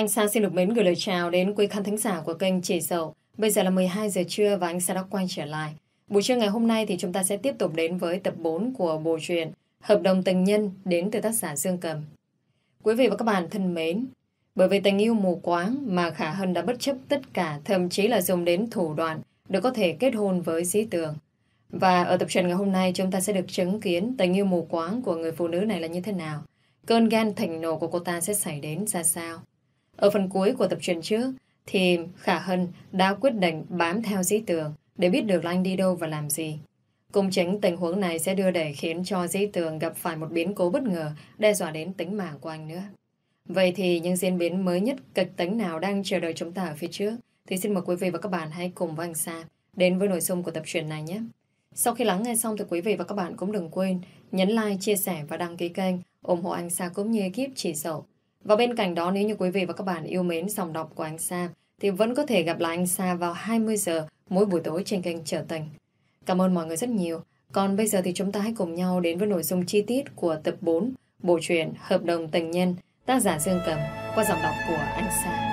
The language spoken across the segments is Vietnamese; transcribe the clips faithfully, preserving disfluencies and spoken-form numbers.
Anh Sa xin được mến gửi lời chào đến quý khán thính giả của kênh Chị Dậu. Bây giờ là mười hai giờ trưa và anh Sa đã quay trở lại. Buổi trưa ngày hôm nay thì chúng ta sẽ tiếp tục đến với tập bốn của bộ truyện Hợp đồng tình nhân đến từ tác giả Dương Cầm. Quý vị và các bạn thân mến, bởi vì tình yêu mù quáng mà Khả Hân đã bất chấp tất cả, thậm chí là dùng đến thủ đoạn để có thể kết hôn với Dĩ Tường. Và ở tập truyện ngày hôm nay chúng ta sẽ được chứng kiến tình yêu mù quáng của người phụ nữ này là như thế nào. Cơn ghen thịnh nộ của cô ta sẽ xảy đến ra sao. Ở phần cuối của tập truyện trước thì Khả Hân đã quyết định bám theo Dĩ Tường để biết được là anh đi đâu và làm gì. Cùng chính tình huống này sẽ đưa đẩy khiến cho Dĩ Tường gặp phải một biến cố bất ngờ đe dọa đến tính mạng của anh nữa. Vậy thì những diễn biến mới nhất kịch tính nào đang chờ đợi chúng ta ở phía trước thì xin mời quý vị và các bạn hãy cùng với anh Sa đến với nội dung của tập truyện này nhé. Sau khi lắng nghe xong thì quý vị và các bạn cũng đừng quên nhấn like, chia sẻ và đăng ký kênh ủng hộ anh Sa cũng như ekip Chị Dậu. Và bên cạnh đó, nếu như quý vị và các bạn yêu mến dòng đọc của anh Sa thì vẫn có thể gặp lại anh Sa vào hai mươi giờ mỗi buổi tối trên kênh Trở Tình. Cảm ơn mọi người rất nhiều. Còn bây giờ thì chúng ta hãy cùng nhau đến với nội dung chi tiết của tập bốn bộ truyện Hợp đồng tình nhân, tác giả Dương Cầm, qua giọng đọc của anh Sa.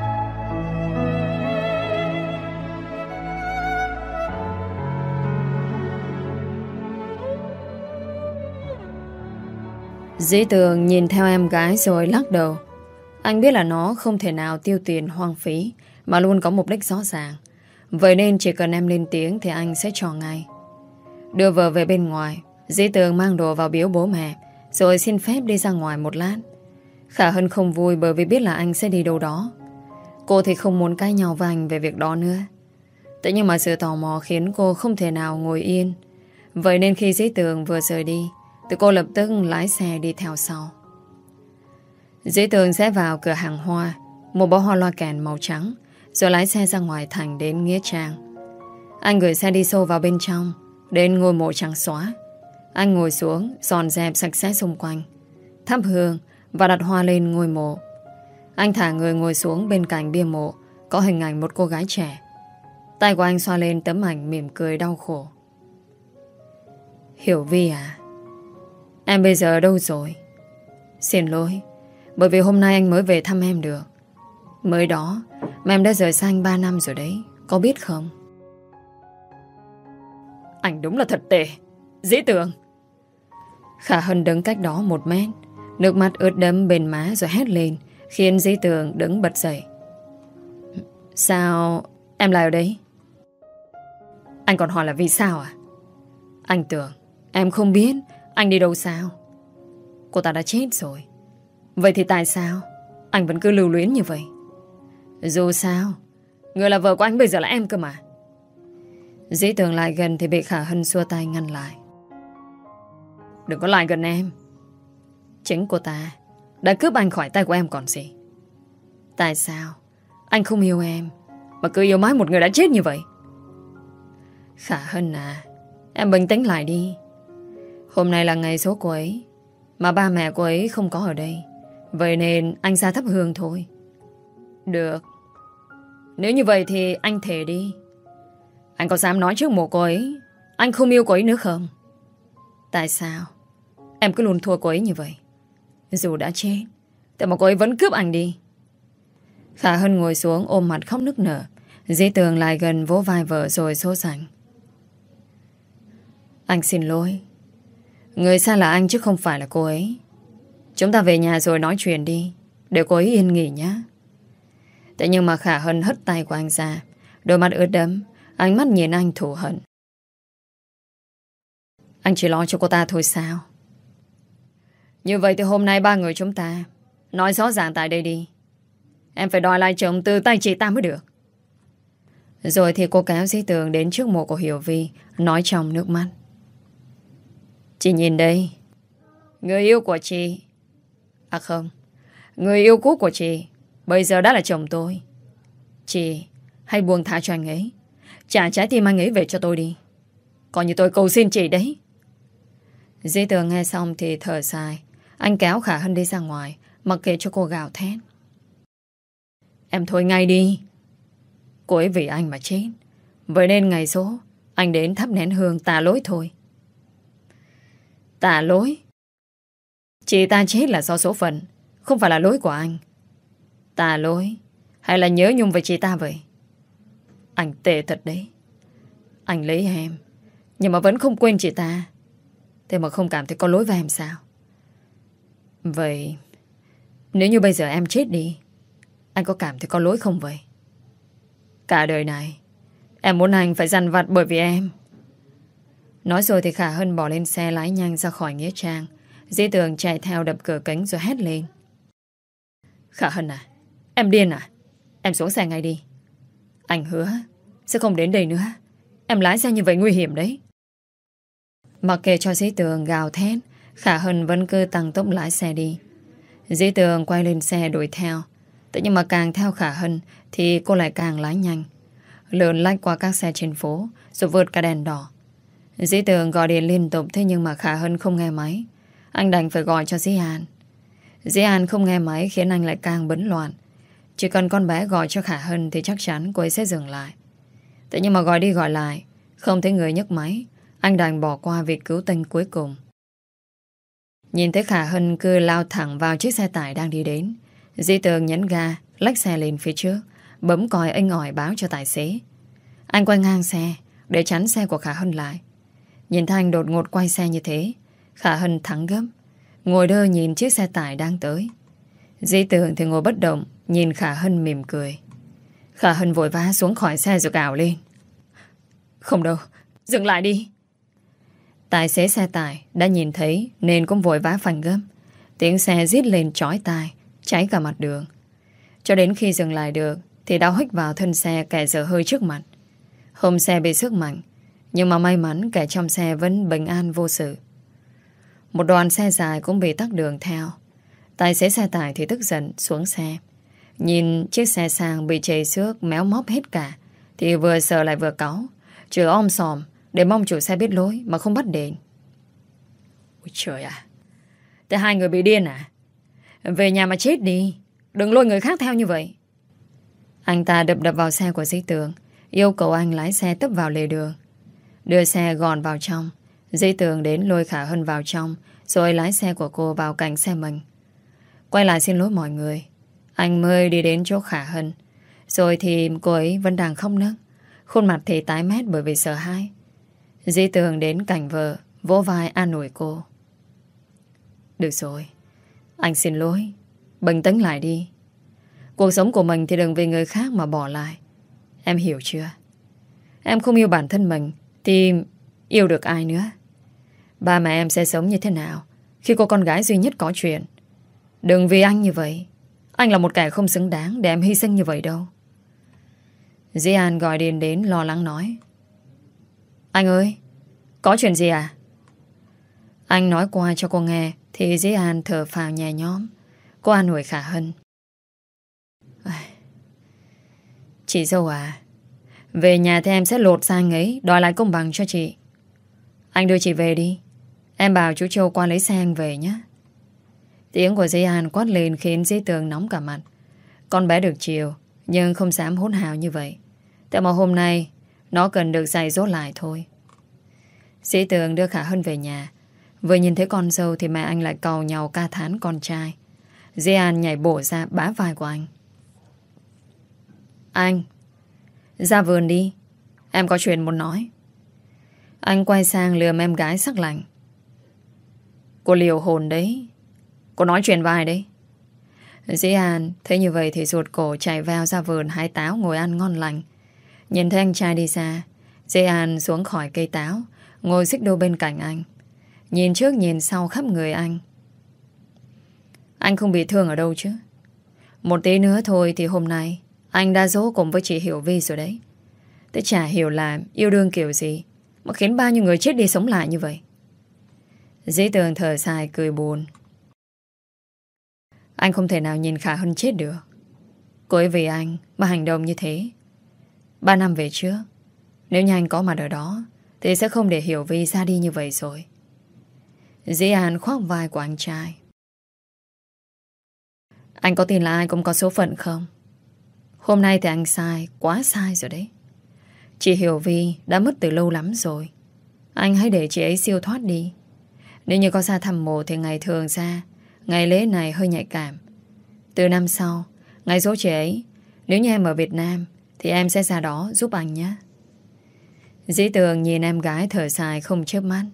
Dĩ Tường nhìn theo em gái rồi lắc đầu. Anh biết là nó không thể nào tiêu tiền hoang phí, mà luôn có mục đích rõ ràng. Vậy nên chỉ cần em lên tiếng thì anh sẽ cho ngay. Đưa vợ về bên ngoài, Dĩ Tường mang đồ vào biếu bố mẹ, rồi xin phép đi ra ngoài một lát. Khả Hân không vui bởi vì biết là anh sẽ đi đâu đó. Cô thì không muốn cãi nhau với anh về việc đó nữa. Thế nhưng mà sự tò mò khiến cô không thể nào ngồi yên. Vậy nên khi Dĩ Tường vừa rời đi thì cô lập tức lái xe đi theo sau. Dĩ Tường sẽ vào cửa hàng hoa, một bó hoa loa kèn màu trắng, rồi lái xe ra ngoài thành đến Nghĩa Trang. Anh gửi xe đi sâu vào bên trong, đến ngôi mộ trắng xóa. Anh ngồi xuống, dọn dẹp sạch sẽ xung quanh, thắp hương và đặt hoa lên ngôi mộ. Anh thả người ngồi xuống bên cạnh bia mộ, có hình ảnh một cô gái trẻ. Tay của anh xoa lên tấm ảnh mỉm cười đau khổ. Hiểu Vi à, em bây giờ ở đâu rồi? Xin lỗi, bởi vì hôm nay anh mới về thăm em được. Mới đó mà em đã rời xa anh ba năm rồi đấy, có biết không? Anh đúng là thật tệ, Dĩ Tường. Khả Hân đứng cách đó một mét, nước mắt ướt đẫm bên má rồi hét lên, khiến Dĩ Tường đứng bật dậy. Sao em lại ở đây? Anh còn hỏi là vì sao à? Anh tưởng em không biết anh đi đâu sao? Cô ta đã chết rồi. Vậy thì tại sao anh vẫn cứ lưu luyến như vậy? Dù sao, người là vợ của anh bây giờ là em cơ mà. Dĩ Tường lại gần thì bị Khả Hân xua tay ngăn lại. Đừng có lại gần em. Chính cô ta đã cướp anh khỏi tay của em còn gì. Tại sao anh không yêu em mà cứ yêu mãi một người đã chết như vậy? Khả Hân à, em bình tĩnh lại đi. Hôm nay là ngày số cô ấy, mà ba mẹ cô ấy không có ở đây. Vậy nên anh ra thắp hương thôi. Được. Nếu như vậy thì anh thề đi. Anh có dám nói trước mộ cô ấy anh không yêu cô ấy nữa không? Tại sao em cứ luôn thua cô ấy như vậy? Dù đã chếtแต่mà cô ấy vẫn cướp anh đi. Khả Hân ngồi xuống ôm mặt khóc nức nở. Dĩ Tường lại gần vỗ vai vợ rồi xô sành. Anh xin lỗi. Người xa là anh chứ không phải là cô ấy. Chúng ta về nhà rồi nói chuyện đi, để cô ấy yên nghỉ nhé. Thế nhưng mà Khả Hân hất tay của anh ra, đôi mắt ướt đẫm, ánh mắt nhìn anh thù hận. Anh chỉ lo cho cô ta thôi sao? Như vậy thì hôm nay ba người chúng ta nói rõ ràng tại đây đi. Em phải đòi lại chồng từ tay chị ta mới được. Rồi thì cô kéo Dĩ Tường đến trước mộ của Hiểu Vi, nói trong nước mắt. Chị nhìn đây, người yêu của chị, à không, người yêu cũ của chị bây giờ đã là chồng tôi. Chị hãy buông tha cho anh ấy, trả trái tim anh ấy về cho tôi đi. Coi như tôi cầu xin chị đấy. Dĩ Tường nghe xong thì thở dài. Anh kéo Khả Hân đi ra ngoài, mặc kệ cho cô gào thét. Em thôi ngay đi. Cô ấy vì anh mà chết, vậy nên ngày số anh đến thắp nén hương tạ lỗi thôi. Tạ lỗi? Chị ta chết là do số phận, không phải là lỗi của anh. Tà lỗi hay là nhớ nhung về chị ta vậy? Anh tệ thật đấy. Anh lấy em nhưng mà vẫn không quên chị ta. Thế mà không cảm thấy có lỗi với em sao? Vậy nếu như bây giờ em chết đi, anh có cảm thấy có lỗi không vậy? Cả đời này em muốn anh phải dằn vặt bởi vì em. Nói rồi thì Khả Hân bỏ lên xe lái nhanh ra khỏi nghĩa trang. Dĩ Tường chạy theo đập cửa kính rồi hét lên. Khả Hân à, em điên à? Em xuống xe ngay đi. Anh hứa sẽ không đến đây nữa. Em lái xe như vậy nguy hiểm đấy. Mặc kệ cho Dĩ Tường gào thét, Khả Hân vẫn cứ tăng tốc lái xe đi. Dĩ Tường quay lên xe đuổi theo. Thế nhưng mà càng theo Khả Hân thì cô lại càng lái nhanh, lượn lách qua các xe trên phố rồi vượt cả đèn đỏ. Dĩ Tường gọi điện liên tục, thế nhưng mà Khả Hân không nghe máy. Anh đành phải gọi cho Dĩ An. Dĩ An không nghe máy khiến anh lại càng bấn loạn. Chỉ cần con bé gọi cho Khả Hân thì chắc chắn cô ấy sẽ dừng lại. Thế nhưng mà gọi đi gọi lại không thấy người nhấc máy, anh đành bỏ qua việc cứu tinh cuối cùng. Nhìn thấy Khả Hân cứ lao thẳng vào chiếc xe tải đang đi đến, Dĩ Tường nhấn ga, lách xe lên phía trước, bấm còi inh ỏi báo cho tài xế. Anh quay ngang xe để chắn xe của Khả Hân lại. Nhìn thấy anh đột ngột quay xe như thế, Khả Hân thắng gấp, ngồi đơ nhìn chiếc xe tải đang tới. Dĩ Tường thì ngồi bất động, nhìn Khả Hân mỉm cười. Khả Hân vội vã xuống khỏi xe rồi gào lên. Không đâu, dừng lại đi. Tài xế xe tải đã nhìn thấy nên cũng vội vã phanh gấp. Tiếng xe rít lên chói tai, cháy cả mặt đường. Cho đến khi dừng lại được thì đã huých vào thân xe kẻ dở hơi trước mặt. Hôm xe bị sức mạnh, nhưng mà may mắn kẻ trong xe vẫn bình an vô sự. Một đoàn xe dài cũng bị tắc đường theo. Tài xế xe tải thì tức giận xuống xe. Nhìn chiếc xe sang bị chảy xước méo móc hết cả thì vừa sợ lại vừa cáu, chửi om sòm để mong chủ xe biết lỗi mà không bắt đền. Ôi trời ạ, thế hai người bị điên à? Về nhà mà chết đi, đừng lôi người khác theo như vậy. Anh ta đập đập vào xe của Dĩ Tường, yêu cầu anh lái xe tấp vào lề đường. Đưa xe gòn vào trong. Dĩ Tường đến lôi Khả Hân vào trong, rồi lái xe của cô vào cạnh xe mình. Quay lại xin lỗi mọi người, anh mới đi đến chỗ Khả Hân. Rồi thì cô ấy vẫn đang khóc nấc, khuôn mặt thì tái mét bởi vì sợ hãi. Dĩ Tường đến cạnh vợ, vỗ vai an ủi cô. Được rồi, anh xin lỗi, bình tĩnh lại đi. Cuộc sống của mình thì đừng vì người khác mà bỏ lại. Em hiểu chưa? Em không yêu bản thân mình thì yêu được ai nữa? Ba mẹ em sẽ sống như thế nào khi cô con gái duy nhất có chuyện? Đừng vì anh như vậy. Anh là một kẻ không xứng đáng để em hy sinh như vậy đâu. Dĩ An gọi điện đến lo lắng nói. Anh ơi, có chuyện gì à? Anh nói qua cho cô nghe thì Dĩ An thở phào nhẹ nhõm. Cô an ủi Khả Hân. Chị dâu à, về nhà thì em sẽ lột ra anh ấy, đòi lại công bằng cho chị. Anh đưa chị về đi. Em bảo chú Châu qua lấy xe anh về nhé. Tiếng của Dĩ An quát lên khiến Dĩ Tường nóng cả mặt. Con bé được chiều nhưng không dám hỗn hào như vậy. Tại mà hôm nay nó cần được dạy dỗ lại thôi. Dĩ Tường đưa Khả Hân về nhà. Vừa nhìn thấy con dâu thì mẹ anh lại cầu nhau ca thán con trai. Dĩ An nhảy bổ ra bá vai của anh. Anh, ra vườn đi, em có chuyện muốn nói. Anh quay sang lườm em gái sắc lạnh. Cô liều hồn đấy. Cô nói chuyện với ai đấy? Dĩ An thấy như vậy thì ruột cổ chạy vào ra vườn hái táo ngồi ăn ngon lành. Nhìn thấy anh trai đi xa, Dĩ An xuống khỏi cây táo, ngồi xích đu bên cạnh anh, nhìn trước nhìn sau khắp người anh. Anh không bị thương ở đâu chứ? Một tí nữa thôi thì hôm nay anh đã dỗ cùng với chị Hiểu Vi rồi đấy. Tôi chả hiểu là yêu đương kiểu gì mà khiến bao nhiêu người chết đi sống lại như vậy. Dĩ Tường thở dài cười buồn. Anh không thể nào nhìn Khả Hân chết được. Cô ấy vì anh mà hành động như thế. Ba năm về trước, nếu như anh có mặt ở đó thì sẽ không để Hiểu Vi ra đi như vậy rồi. Dĩ An khoác vai của anh trai. Anh có tin là ai cũng có số phận không? Hôm nay thì anh sai, quá sai rồi đấy. Chị Hiểu Vi đã mất từ lâu lắm rồi. Anh hãy để chị ấy siêu thoát đi. Nếu như có ra thăm mộ thì ngày thường ra, ngày lễ này hơi nhạy cảm. Từ năm sau, Ngay số chị ấy, nếu như em ở Việt Nam thì em sẽ ra đó giúp anh nhé. Dĩ Tường nhìn em gái thở dài không chớp mắt.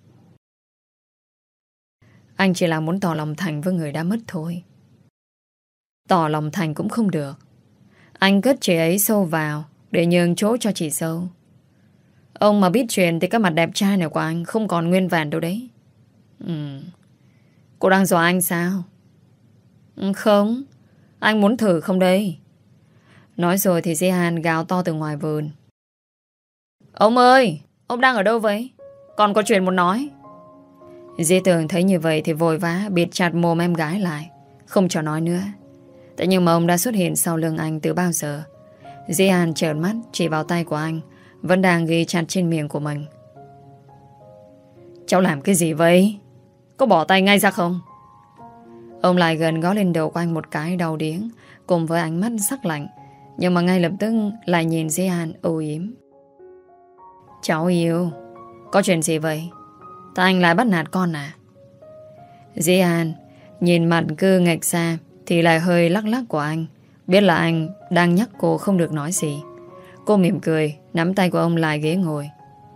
Anh chỉ là muốn tỏ lòng thành với người đã mất thôi. Tỏ lòng thành cũng không được. Anh cất chị ấy sâu vào để nhường chỗ cho chị Sâu. Ông mà biết chuyện thì các mặt đẹp trai này của anh không còn nguyên vẹn đâu đấy. Ừ. Cô đang dọa anh sao? Ừ, không. Anh muốn thử không đây? Nói rồi thì Di Hàn gào to từ ngoài vườn. Ông ơi, ông đang ở đâu vậy? Còn có chuyện muốn nói. Di Tường thấy như vậy thì vội vã bịt chặt mồm em gái lại, không cho nói nữa. Thế nhưng mà ông đã xuất hiện sau lưng anh từ bao giờ? Di Hàn trợn mắt chỉ vào tay của anh, vẫn đang ghi chặt trên miệng của mình. Cháu làm cái gì vậy? Có bỏ tay ngay ra không? Ông lại gần gõ lên đầu của anh một cái đau điếng, cùng với ánh mắt sắc lạnh. Nhưng mà ngay lập tức lại nhìn Di Hàn âu yếm. Cháu yêu, có chuyện gì vậy? Tại anh lại bắt nạt con à? Di Hàn nhìn mặt cứ nghệch xa thì lại hơi lắc lắc của anh, biết là anh đang nhắc cô không được nói gì. Cô mỉm cười, nắm tay của ông lại ghế ngồi.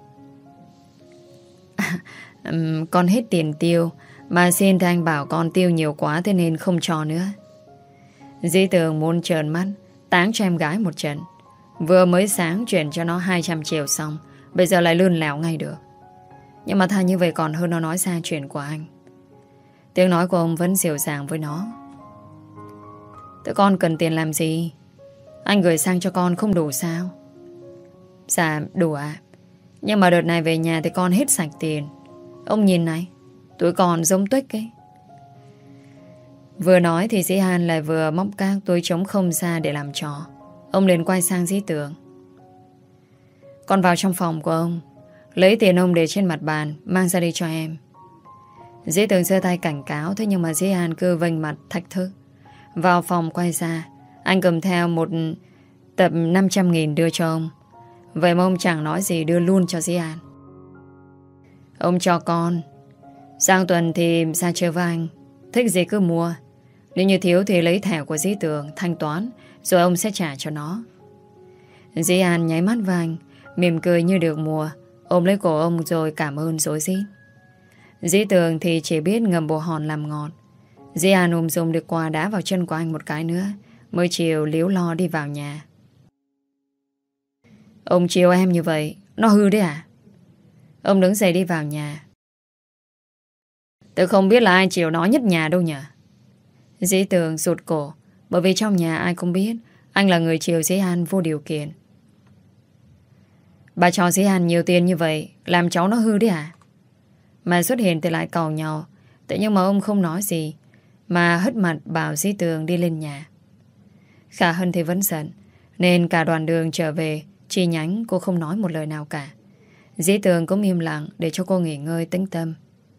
À, um, con hết tiền tiêu, mà xin thì anh bảo con tiêu nhiều quá, thế nên không cho nữa. Dĩ Tường muốn trợn mắt táng cho em gái một trận. Vừa mới sáng chuyển cho nó hai trăm triệu xong, bây giờ lại lươn lẹo ngay được. Nhưng mà tha như vậy còn hơn nó nói xa chuyện của anh. Tiếng nói của ông vẫn dịu dàng với nó. Tụi con cần tiền làm gì? Anh gửi sang cho con không đủ sao? Dạ đủ ạ. À. Nhưng mà đợt này về nhà thì con hết sạch tiền. Ông nhìn này, tụi con giống tuếch ấy. Vừa nói thì Dĩ Hàn lại vừa móc các túi trống không ra để làm trò. Ông liền quay sang Dĩ Tường. Con vào trong phòng của ông, lấy tiền ông để trên mặt bàn, mang ra đi cho em. Dĩ Tường giơ tay cảnh cáo, thế nhưng mà Dĩ Hàn cứ vênh mặt thách thức. Vào phòng quay ra, anh cầm theo một tập năm trăm nghìn đưa cho ông. Vậy mà ông chẳng nói gì đưa luôn cho Dĩ Hàn. Ông cho con, sang tuần thì ra chơi với anh, thích gì cứ mua. Nếu như thiếu thì lấy thẻ của Dĩ Tường thanh toán, rồi ông sẽ trả cho nó. Dĩ Hàn nháy mắt với anh, mỉm cười như được mùa, ôm lấy cổ ông rồi cảm ơn rối rít. Dĩ Tường thì chỉ biết ngầm bộ hòn làm ngọt. Dĩ Hàn ôm dùng được quà đá vào chân của anh một cái nữa, mới chiều liếu lo đi vào nhà. Ông chiều em như vậy, nó hư đấy à? Ông đứng dậy đi vào nhà. Tôi không biết là ai chiều nó nhất nhà đâu nhỉ? Dĩ Tường rụt cổ, bởi vì trong nhà ai cũng biết anh là người chiều Dĩ Hàn vô điều kiện. Bà cho Dĩ Hàn nhiều tiền như vậy, làm cháu nó hư đấy à? Mà xuất hiện thì lại càu nhau. Thế nhưng mà ông không nói gì, mà hất mặt bảo Dĩ Tường đi lên nhà. Khả Hân thì vẫn giận, nên cả đoàn đường trở về chi nhánh cô không nói một lời nào cả. Dĩ Tường cũng im lặng để cho cô nghỉ ngơi tĩnh tâm.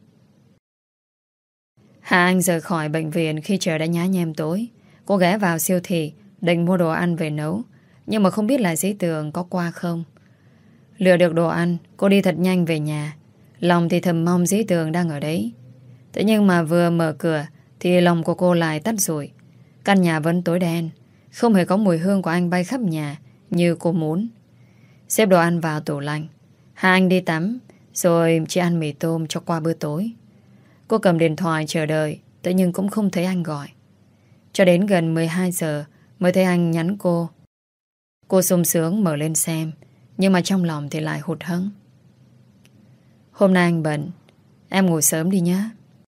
Hà Anh rời khỏi bệnh viện khi trời đã nhá nhem tối. Cô ghé vào siêu thị định mua đồ ăn về nấu, nhưng mà không biết là Dĩ Tường có qua không. Lựa được đồ ăn, cô đi thật nhanh về nhà. Lòng thì thầm mong Dĩ Tường đang ở đấy. Thế nhưng mà vừa mở cửa thì lòng của cô lại tắt rụi. Căn nhà vẫn tối đen, không hề có mùi hương của anh bay khắp nhà như cô muốn. Xếp đồ ăn vào tủ lạnh, Hà Anh đi tắm, rồi chỉ ăn mì tôm cho qua bữa tối. Cô cầm điện thoại chờ đợi, thế nhưng cũng không thấy anh gọi. Cho đến gần mười hai giờ mới thấy anh nhắn cô. Cô sung sướng mở lên xem, nhưng mà trong lòng thì lại hụt hẫng. Hôm nay anh bận, em ngủ sớm đi nhé.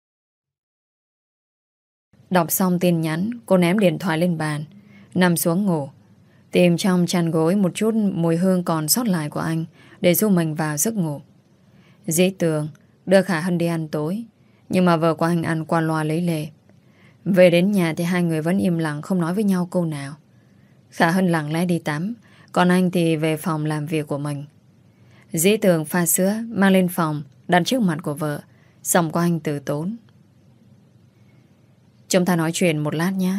Đọc xong tin nhắn, cô ném điện thoại lên bàn, nằm xuống ngủ. Tìm trong chăn gối một chút mùi hương còn sót lại của anh để giúp mình vào giấc ngủ. Dĩ Tường đưa Khả Hân đi ăn tối, nhưng mà vợ của anh ăn qua loa lấy lệ. Về đến nhà thì hai người vẫn im lặng không nói với nhau câu nào. Khả Hân lặng lẽ đi tắm, còn anh thì về phòng làm việc của mình. Dĩ Tường pha sữa mang lên phòng đặt trước mặt của vợ, giọng của anh từ tốn. Chúng ta nói chuyện một lát nhé.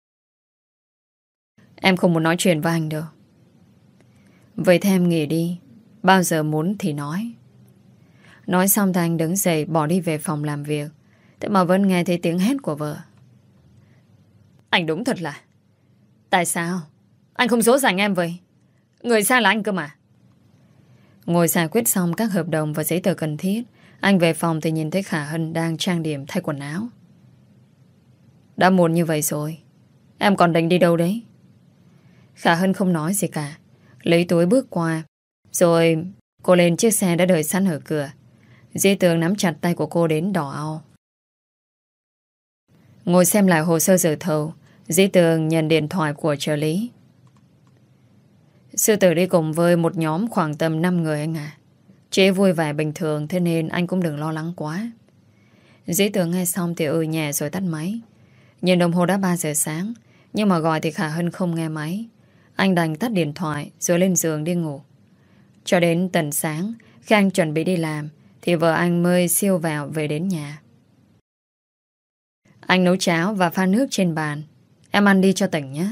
Em không muốn nói chuyện với anh đâu. Vậy thì em nghỉ đi, bao giờ muốn thì nói. Nói xong thì anh đứng dậy bỏ đi về phòng làm việc. Thế mà vẫn nghe thấy tiếng hét của vợ. Anh đúng thật là Tại sao? Anh không dỗ dành em vậy? Người sai là anh cơ mà. Ngồi giải quyết xong các hợp đồng và giấy tờ cần thiết, anh về phòng thì nhìn thấy Khả Hân đang trang điểm thay quần áo. Đã muộn như vậy rồi, em còn định đi đâu đấy? Khả Hân không nói gì cả, lấy túi bước qua. Rồi cô lên chiếc xe đã đợi sẵn ở cửa. Dĩ Tường nắm chặt tay của cô đến đỏ ao. Ngồi xem lại hồ sơ dự thầu, Dĩ Tường nhận điện thoại của trợ lý. Sư tử đi cùng với một nhóm khoảng tầm năm người anh à. Chỉ vui vẻ bình thường, thế nên anh cũng đừng lo lắng quá. Dĩ Tường nghe xong thì ừ nhẹ rồi tắt máy. Nhìn đồng hồ đã ba giờ sáng, nhưng mà gọi thì Khả Hân không nghe máy. Anh đành tắt điện thoại rồi lên giường đi ngủ. Cho đến tận sáng, khi anh chuẩn bị đi làm thì vợ anh mới siêu vào về đến nhà. Anh nấu cháo và pha nước trên bàn. Em ăn đi cho tỉnh nhé.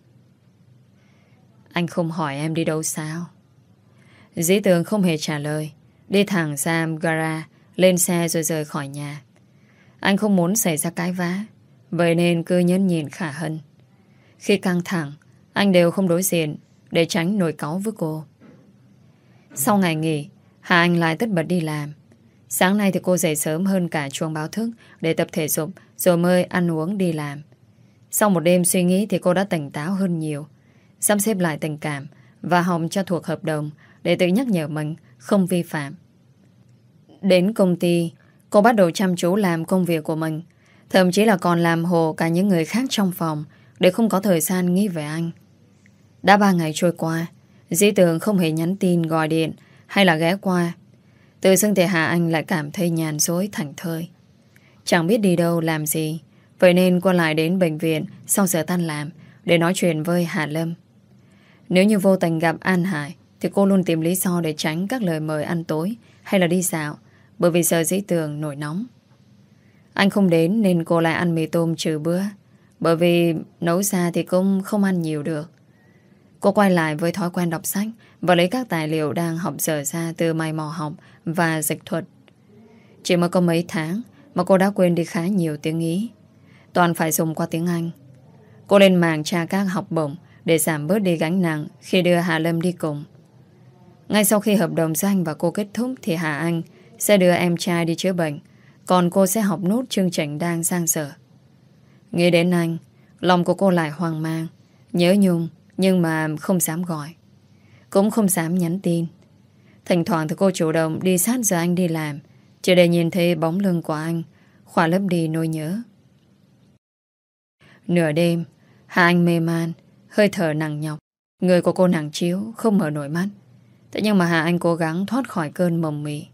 Anh không hỏi em đi đâu sao? Dĩ Tường không hề trả lời, đi thẳng ra gara, lên xe rồi rời khỏi nhà. Anh không muốn xảy ra cái vã, vậy nên cứ nhẫn nhịn Khả Hân. Khi căng thẳng, anh đều không đối diện để tránh nổi cáu với cô. Sau ngày nghỉ, Hà Anh lại tất bật đi làm. Sáng nay thì cô dậy sớm hơn cả chuông báo thức để tập thể dục rồi mới ăn uống đi làm. Sau một đêm suy nghĩ thì cô đã tỉnh táo hơn nhiều, sắp xếp lại tình cảm và học cho thuộc hợp đồng để tự nhắc nhở mình không vi phạm. Đến công ty, cô bắt đầu chăm chú làm công việc của mình, thậm chí là còn làm hồ cả những người khác trong phòng để không có thời gian nghĩ về anh. Đã ba ngày trôi qua, Dĩ Tường không hề nhắn tin, gọi điện hay là ghé qua. Tự dưng thì Hà Anh lại cảm thấy nhàn rỗi thảnh thơi, chẳng biết đi đâu làm gì. Vậy nên cô lại đến bệnh viện sau giờ tan làm để nói chuyện với Hà Lâm. Nếu như vô tình gặp An Hải thì cô luôn tìm lý do để tránh các lời mời ăn tối hay là đi dạo, bởi vì giờ Dĩ Tường nổi nóng. Anh không đến nên cô lại ăn mì tôm trừ bữa, bởi vì nấu ra thì cũng không ăn nhiều được. Cô quay lại với thói quen đọc sách và lấy các tài liệu đang học dở ra từ may mò học và dịch thuật. Chỉ mới có mấy tháng mà cô đã quên đi khá nhiều tiếng Ý, toàn phải dùng qua tiếng Anh. Cô lên mạng tra các học bổng để giảm bớt đi gánh nặng khi đưa Hà Lâm đi cùng. Ngay sau khi hợp đồng giữa anh và cô kết thúc thì Hà Anh sẽ đưa em trai đi chữa bệnh, còn cô sẽ học nốt chương trình đang dang dở. Nghĩ đến anh, lòng của cô lại hoang mang, nhớ nhung, nhưng mà không dám gọi, cũng không dám nhắn tin. Thỉnh thoảng thì cô chủ động đi sát giờ anh đi làm, chỉ để nhìn thấy bóng lưng của anh khỏa lấp đi nỗi nhớ. Nửa đêm, Hà Anh mê man, hơi thở nặng nhọc, người của cô nặng chiếu, không mở nổi mắt. Thế nhưng mà Hà Anh cố gắng thoát khỏi cơn mộng mị.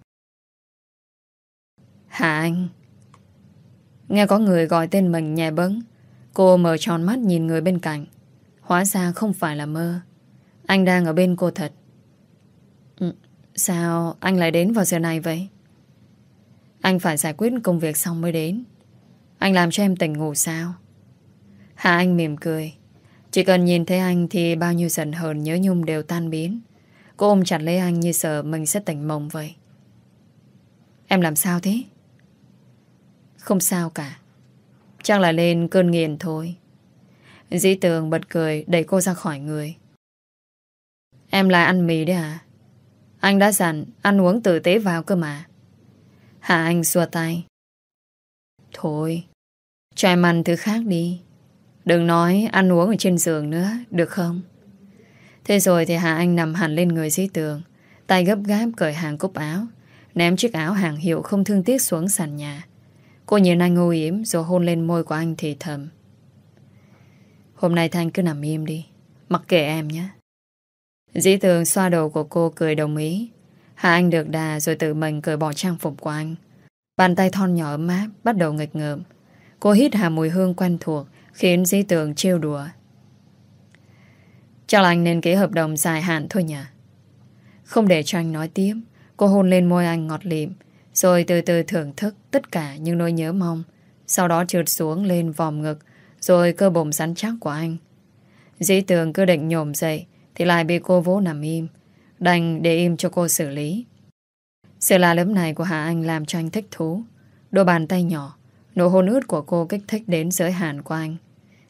Hà Anh. Nghe có người gọi tên mình nhẹ bẫng, cô mở tròn mắt nhìn người bên cạnh. Hóa ra không phải là mơ, anh đang ở bên cô thật. ừ, Sao anh lại đến vào giờ này vậy? Anh phải giải quyết công việc xong mới đến. Anh làm cho em tỉnh ngủ sao? Hà Anh mỉm cười. Chỉ cần nhìn thấy anh thì bao nhiêu giận hờn nhớ nhung đều tan biến. Cô ôm chặt lấy anh như sợ mình sẽ tỉnh mộng vậy. Em làm sao thế? Không sao cả, chắc là lên cơn nghiện thôi. Dĩ Tường bật cười đẩy cô ra khỏi người. Em lại ăn mì đấy à? Anh đã dặn ăn uống tử tế vào cơ mà. Hà Anh xua tay. Thôi, cho em ăn thứ khác đi, đừng nói ăn uống ở trên giường nữa, được không? Thế rồi thì Hà Anh nằm hẳn lên người Dĩ Tường, tay gấp gáp cởi hàng cúc áo, ném chiếc áo hàng hiệu không thương tiếc xuống sàn nhà. Cô nhìn anh âu yếm rồi hôn lên môi của anh thì thầm. Hôm nay Thanh cứ nằm im đi, mặc kệ em nhé. Dĩ Tường xoa đầu của cô cười đồng ý. Hà Anh được đà rồi tự mình cởi bỏ trang phục của anh. Bàn tay thon nhỏ ấm áp bắt đầu nghịch ngợm. Cô hít hà mùi hương quen thuộc khiến Dĩ Tường trêu đùa. Chắc là anh nên ký hợp đồng dài hạn thôi nhỉ? Không để cho anh nói tiếp, cô hôn lên môi anh ngọt lịm, rồi từ từ thưởng thức tất cả những nỗi nhớ mong. Sau đó trượt xuống lên vòm ngực, rồi cơ bụng rắn chắc của anh. Dĩ Tường cứ định nhổm dậy thì lại bị cô vỗ nằm im, đành để im cho cô xử lý. Sự lạ lẫm này của Hà Anh làm cho anh thích thú. Đôi bàn tay nhỏ, nụ hôn ướt của cô kích thích đến giới hạn của anh.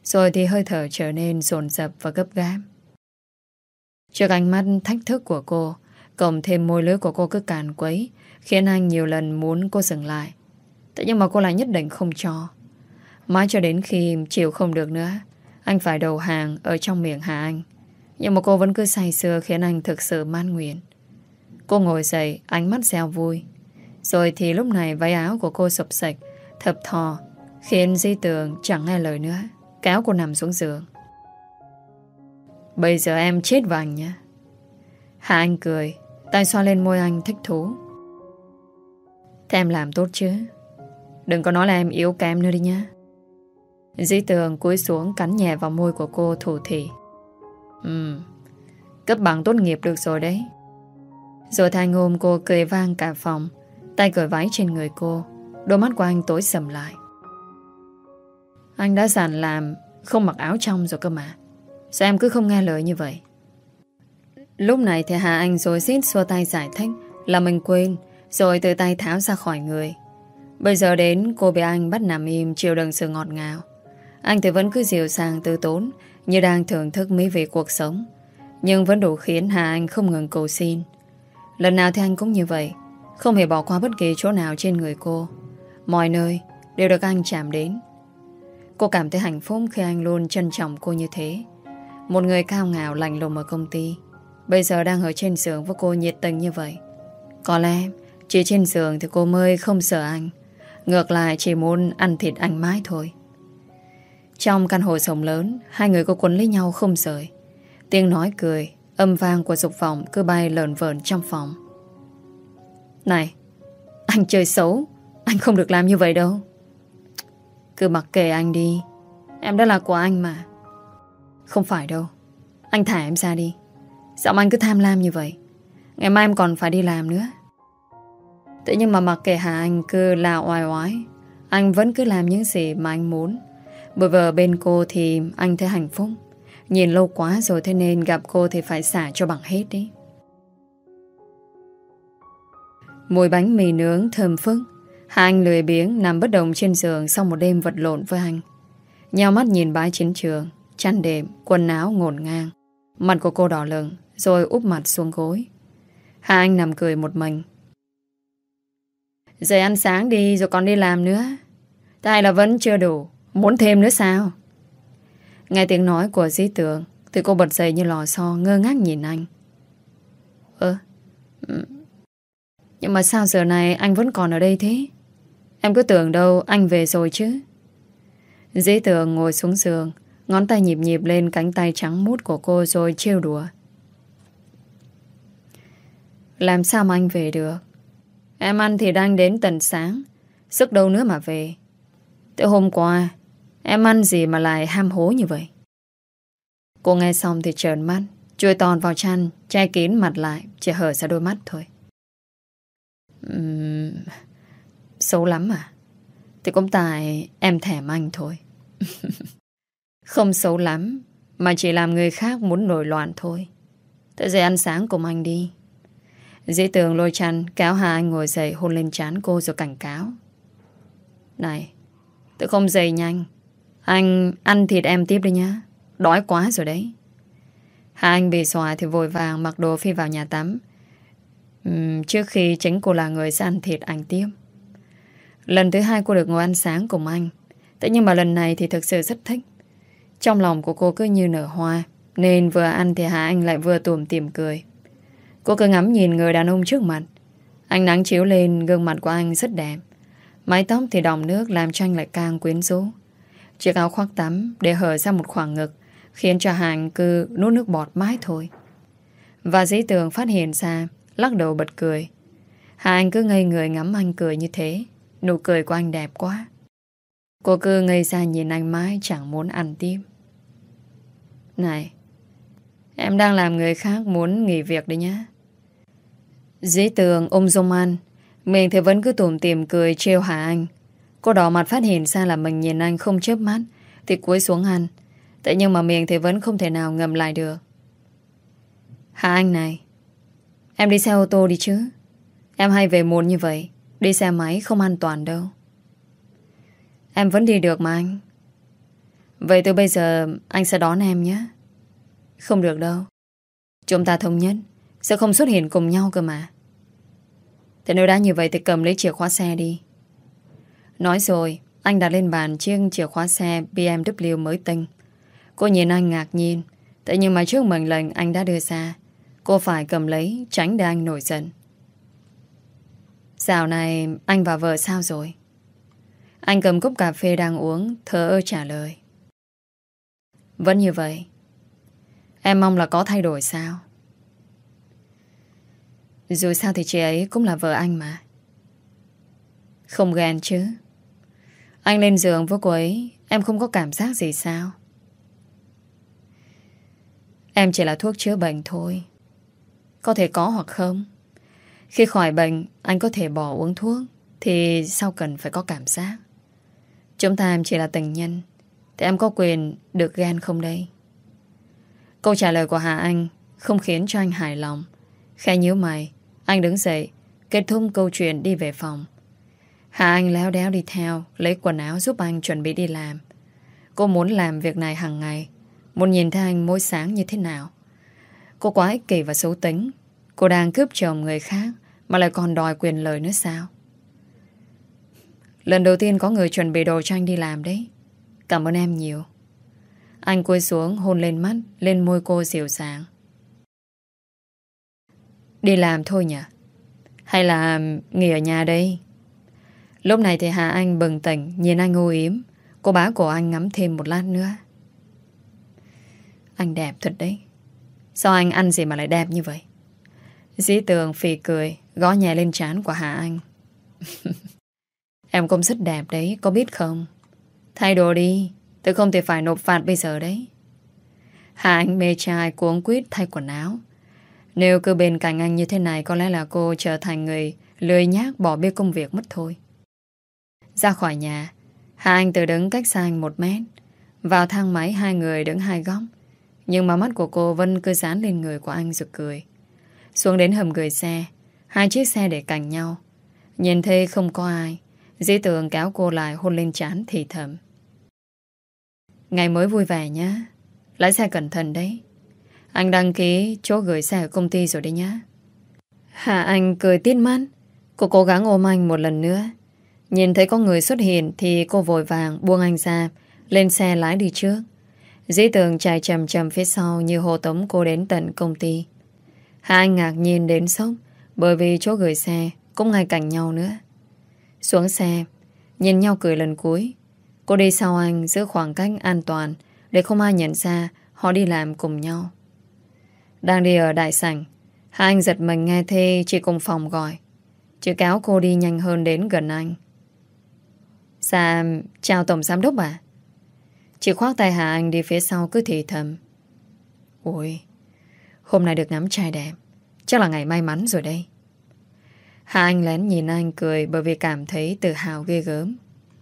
Rồi thì hơi thở trở nên dồn dập và gấp gáp. Trước ánh mắt thách thức của cô, cộng thêm môi lưỡi của cô cứ càn quấy, khiến anh nhiều lần muốn cô dừng lại. Thế nhưng mà cô lại nhất định không cho. Mãi cho đến khi chịu không được nữa, anh phải đầu hàng ở trong miệng Hà Anh. Nhưng mà cô vẫn cứ say sưa khiến anh thực sự mãn nguyện. Cô ngồi dậy, ánh mắt reo vui. Rồi thì lúc này váy áo của cô sụp sạch, thập thò, khiến Di Tường chẳng nghe lời nữa, kéo cô nằm xuống giường. Bây giờ em chết vào anh nhé. Hà Anh cười, tay xoa lên môi anh thích thú. Thế em làm tốt chứ? Đừng có nói là em yếu kém nữa đi nhá. Di Tường cúi xuống cắn nhẹ vào môi của cô thủ thỉ. Ừ, cấp bằng tốt nghiệp được rồi đấy. Rồi Thanh ôm cô cười vang cả phòng, tay cởi váy trên người cô. Đôi mắt của anh tối sầm lại. Anh đã dặn làm không mặc áo trong rồi cơ mà. Sao em cứ không nghe lời như vậy? Lúc này thì Hà Anh rồi xít xua tay giải thích là mình quên, rồi từ tay tháo ra khỏi người. Bây giờ đến cô bị anh bắt nằm im chịu đựng sự ngọt ngào. Anh thì vẫn cứ dịu dàng từ tốn, như đang thưởng thức mỹ vị cuộc sống, nhưng vẫn đủ khiến Hà Anh không ngừng cầu xin. Lần nào thì anh cũng như vậy, không hề bỏ qua bất kỳ chỗ nào trên người cô. Mọi nơi đều được anh chạm đến. Cô cảm thấy hạnh phúc khi anh luôn trân trọng cô như thế. Một người cao ngạo lạnh lùng ở công ty, bây giờ đang ở trên giường với cô nhiệt tình như vậy. Có lẽ chỉ trên giường thì cô mới không sợ anh, ngược lại chỉ muốn ăn thịt anh mãi thôi. Trong căn hộ rộng lớn, hai người có quấn lấy nhau không rời. Tiếng nói cười, âm vang của dục vọng cứ bay lởn vởn trong phòng. Này, anh chơi xấu, anh không được làm như vậy đâu. Cứ mặc kệ anh đi, em đã là của anh mà. Không phải đâu, anh thả em ra đi. Sao mà anh cứ tham lam như vậy? Ngày mai em còn phải đi làm nữa. Thế nhưng mà mặc kệ Hà Anh cứ là oai oái, anh vẫn cứ làm những gì mà anh muốn. Bởi vì ở bên cô thì anh thấy hạnh phúc. Nhìn lâu quá rồi thế nên gặp cô thì phải xả cho bằng hết đi. Mùi bánh mì nướng thơm phức. Hà Anh lười biếng nằm bất động trên giường sau một đêm vật lộn với anh. Nhao mắt nhìn bãi chiến trường, chăn đệm, quần áo ngổn ngang. Mặt của cô đỏ lửng, rồi úp mặt xuống gối. Hà Anh nằm cười một mình. Dậy ăn sáng đi rồi còn đi làm nữa. Tại là vẫn chưa đủ, muốn thêm nữa sao? Nghe tiếng nói của Dĩ Tường thì cô bật dậy như lò xo, ngơ ngác nhìn anh. Ơ ừ. Nhưng mà sao giờ này anh vẫn còn ở đây thế? Em cứ tưởng đâu anh về rồi chứ. Dĩ Tường ngồi xuống giường, ngón tay nhịp nhịp lên cánh tay trắng mút của cô rồi trêu đùa. Làm sao mà anh về được? Em ăn thì đang đến tận sáng, sức đâu nữa mà về. Từ hôm qua em ăn gì mà lại ham hố như vậy? Cô nghe xong thì trợn mắt, chui tòn vào chăn, che kín mặt lại, chỉ hở ra đôi mắt thôi. uhm, Xấu lắm à? Thì cũng tại em thèm anh thôi. Không xấu lắm, mà chỉ làm người khác muốn nổi loạn thôi. Thế dậy ăn sáng cùng anh đi. Dĩ Tường lôi chăn kéo Hà Anh ngồi dậy, hôn lên trán cô rồi cảnh cáo. Này, tôi không dậy nhanh, anh ăn thịt em tiếp đi nhá. Đói quá rồi đấy. Hà Anh bị xòa thì vội vàng mặc đồ phi vào nhà tắm, uhm, trước khi chính cô là người sẽ ăn thịt anh tiếp. Lần thứ hai cô được ngồi ăn sáng cùng anh. Thế nhưng mà lần này thì thực sự rất thích. Trong lòng của cô cứ như nở hoa, nên vừa ăn thì Hà Anh lại vừa tủm tỉm cười. Cô cứ ngắm nhìn người đàn ông trước mặt. Ánh nắng chiếu lên gương mặt của anh rất đẹp. Mái tóc thì đọng nước làm cho anh lại càng quyến rũ. Chiếc áo khoác tắm để hở ra một khoảng ngực khiến cho Hà Anh cứ nuốt nước bọt mãi thôi. Và Dĩ Tường phát hiện ra, lắc đầu bật cười. Hà Anh cứ ngây người ngắm anh cười như thế. Nụ cười của anh đẹp quá. Cô cứ ngây ra nhìn anh mãi, chẳng muốn ăn tiếp. Này, em đang làm người khác muốn nghỉ việc đấy nhá. Dĩ Tường ôm dung ăn, mình thì vẫn cứ tủm tỉm cười trêu Hà Anh. Cô đỏ mặt phát hiện ra là mình nhìn anh không chớp mắt thì cúi xuống ăn. Thế nhưng mà miệng thì vẫn không thể nào ngậm lại được. Hà Anh này, em đi xe ô tô đi chứ. Em hay về muộn như vậy, đi xe máy không an toàn đâu. Em vẫn đi được mà anh. Vậy từ bây giờ anh sẽ đón em nhé. Không được đâu. Chúng ta thống nhất sẽ không xuất hiện cùng nhau cơ mà. Thế nếu đã như vậy thì cầm lấy chìa khóa xe đi. Nói rồi, anh đặt lên bàn chiếc chìa khóa xe bê em vê mới tinh. Cô nhìn anh ngạc nhiên. Thế nhưng mà trước mệnh lệnh anh đã đưa ra, cô phải cầm lấy tránh để anh nổi giận. Dạo này anh và vợ sao rồi? Anh cầm cốc cà phê đang uống, thờ ơ trả lời. Vẫn như vậy. Em mong là có thay đổi sao? Dù sao thì chị ấy cũng là vợ anh mà. Không ghen chứ. Anh lên giường với cô ấy, em không có cảm giác gì sao? Em chỉ là thuốc chữa bệnh thôi. Có thể có hoặc không. Khi khỏi bệnh, anh có thể bỏ uống thuốc, thì sao cần phải có cảm giác? Chúng ta em chỉ là tình nhân, thì em có quyền được ghen không đây? Câu trả lời của Hà Anh không khiến cho anh hài lòng. Khẽ nhíu mày, anh đứng dậy, kết thúc câu chuyện đi về phòng. Hà Anh léo đéo đi theo, lấy quần áo giúp anh chuẩn bị đi làm. Cô muốn làm việc này hàng ngày, muốn nhìn thấy anh mỗi sáng như thế nào. Cô quá ích kỷ và xấu tính. Cô đang cướp chồng người khác mà lại còn đòi quyền lợi nữa sao? Lần đầu tiên có người chuẩn bị đồ cho anh đi làm đấy. Cảm ơn em nhiều. Anh cúi xuống hôn lên mắt, lên môi cô dịu dàng. Đi làm thôi nhỉ? Hay là nghỉ ở nhà đây? Lúc này thì Hà Anh bừng tỉnh, nhìn anh âu yếm. Cô bá cổ anh ngắm thêm một lát nữa. Anh đẹp thật đấy. Sao anh ăn gì mà lại đẹp như vậy? Dĩ Tường phì cười, gõ nhẹ lên trán của Hà Anh. Em cũng rất đẹp đấy, có biết không? Thay đồ đi, tôi không thể phải nộp phạt bây giờ đấy. Hà Anh mê trai cuống quýt thay quần áo. Nếu cứ bên cạnh anh như thế này, có lẽ là cô trở thành người lười nhác bỏ bê công việc mất thôi. Ra khỏi nhà, Hà Anh tự đứng cách xa anh một mét. Vào thang máy hai người đứng hai góc. Nhưng mà mắt của cô vẫn cứ dán lên người của anh rồi cười. Xuống đến hầm gửi xe, hai chiếc xe để cạnh nhau. Nhìn thấy không có ai, Dĩ Tường kéo cô lại hôn lên trán thì thầm. Ngày mới vui vẻ nhá. Lái xe cẩn thận đấy. Anh đăng ký chỗ gửi xe ở công ty rồi đấy nhá. Hà Anh cười tít mắt. Cô cố gắng ôm anh một lần nữa. Nhìn thấy có người xuất hiện thì cô vội vàng buông anh ra, lên xe lái đi trước. Dĩ Tường chạy chậm chậm phía sau như hộ tống cô đến tận công ty. Hà Anh ngạc nhiên đến sốc, bởi vì chỗ gửi xe cũng ngay cạnh nhau nữa. Xuống xe, nhìn nhau cười lần cuối. Cô đi sau anh giữ khoảng cách an toàn để không ai nhận ra họ đi làm cùng nhau. Đang đi ở đại sảnh, Hà Anh giật mình nghe thấy chị cùng phòng gọi. Chị kéo cô đi nhanh hơn đến gần anh. Dạ, chào Tổng Giám Đốc à? Chị khoác tay Hà Anh đi phía sau cứ thì thầm. Ôi, hôm nay được ngắm trai đẹp, chắc là ngày may mắn rồi đây. Hà Anh lén nhìn anh cười bởi vì cảm thấy tự hào ghê gớm.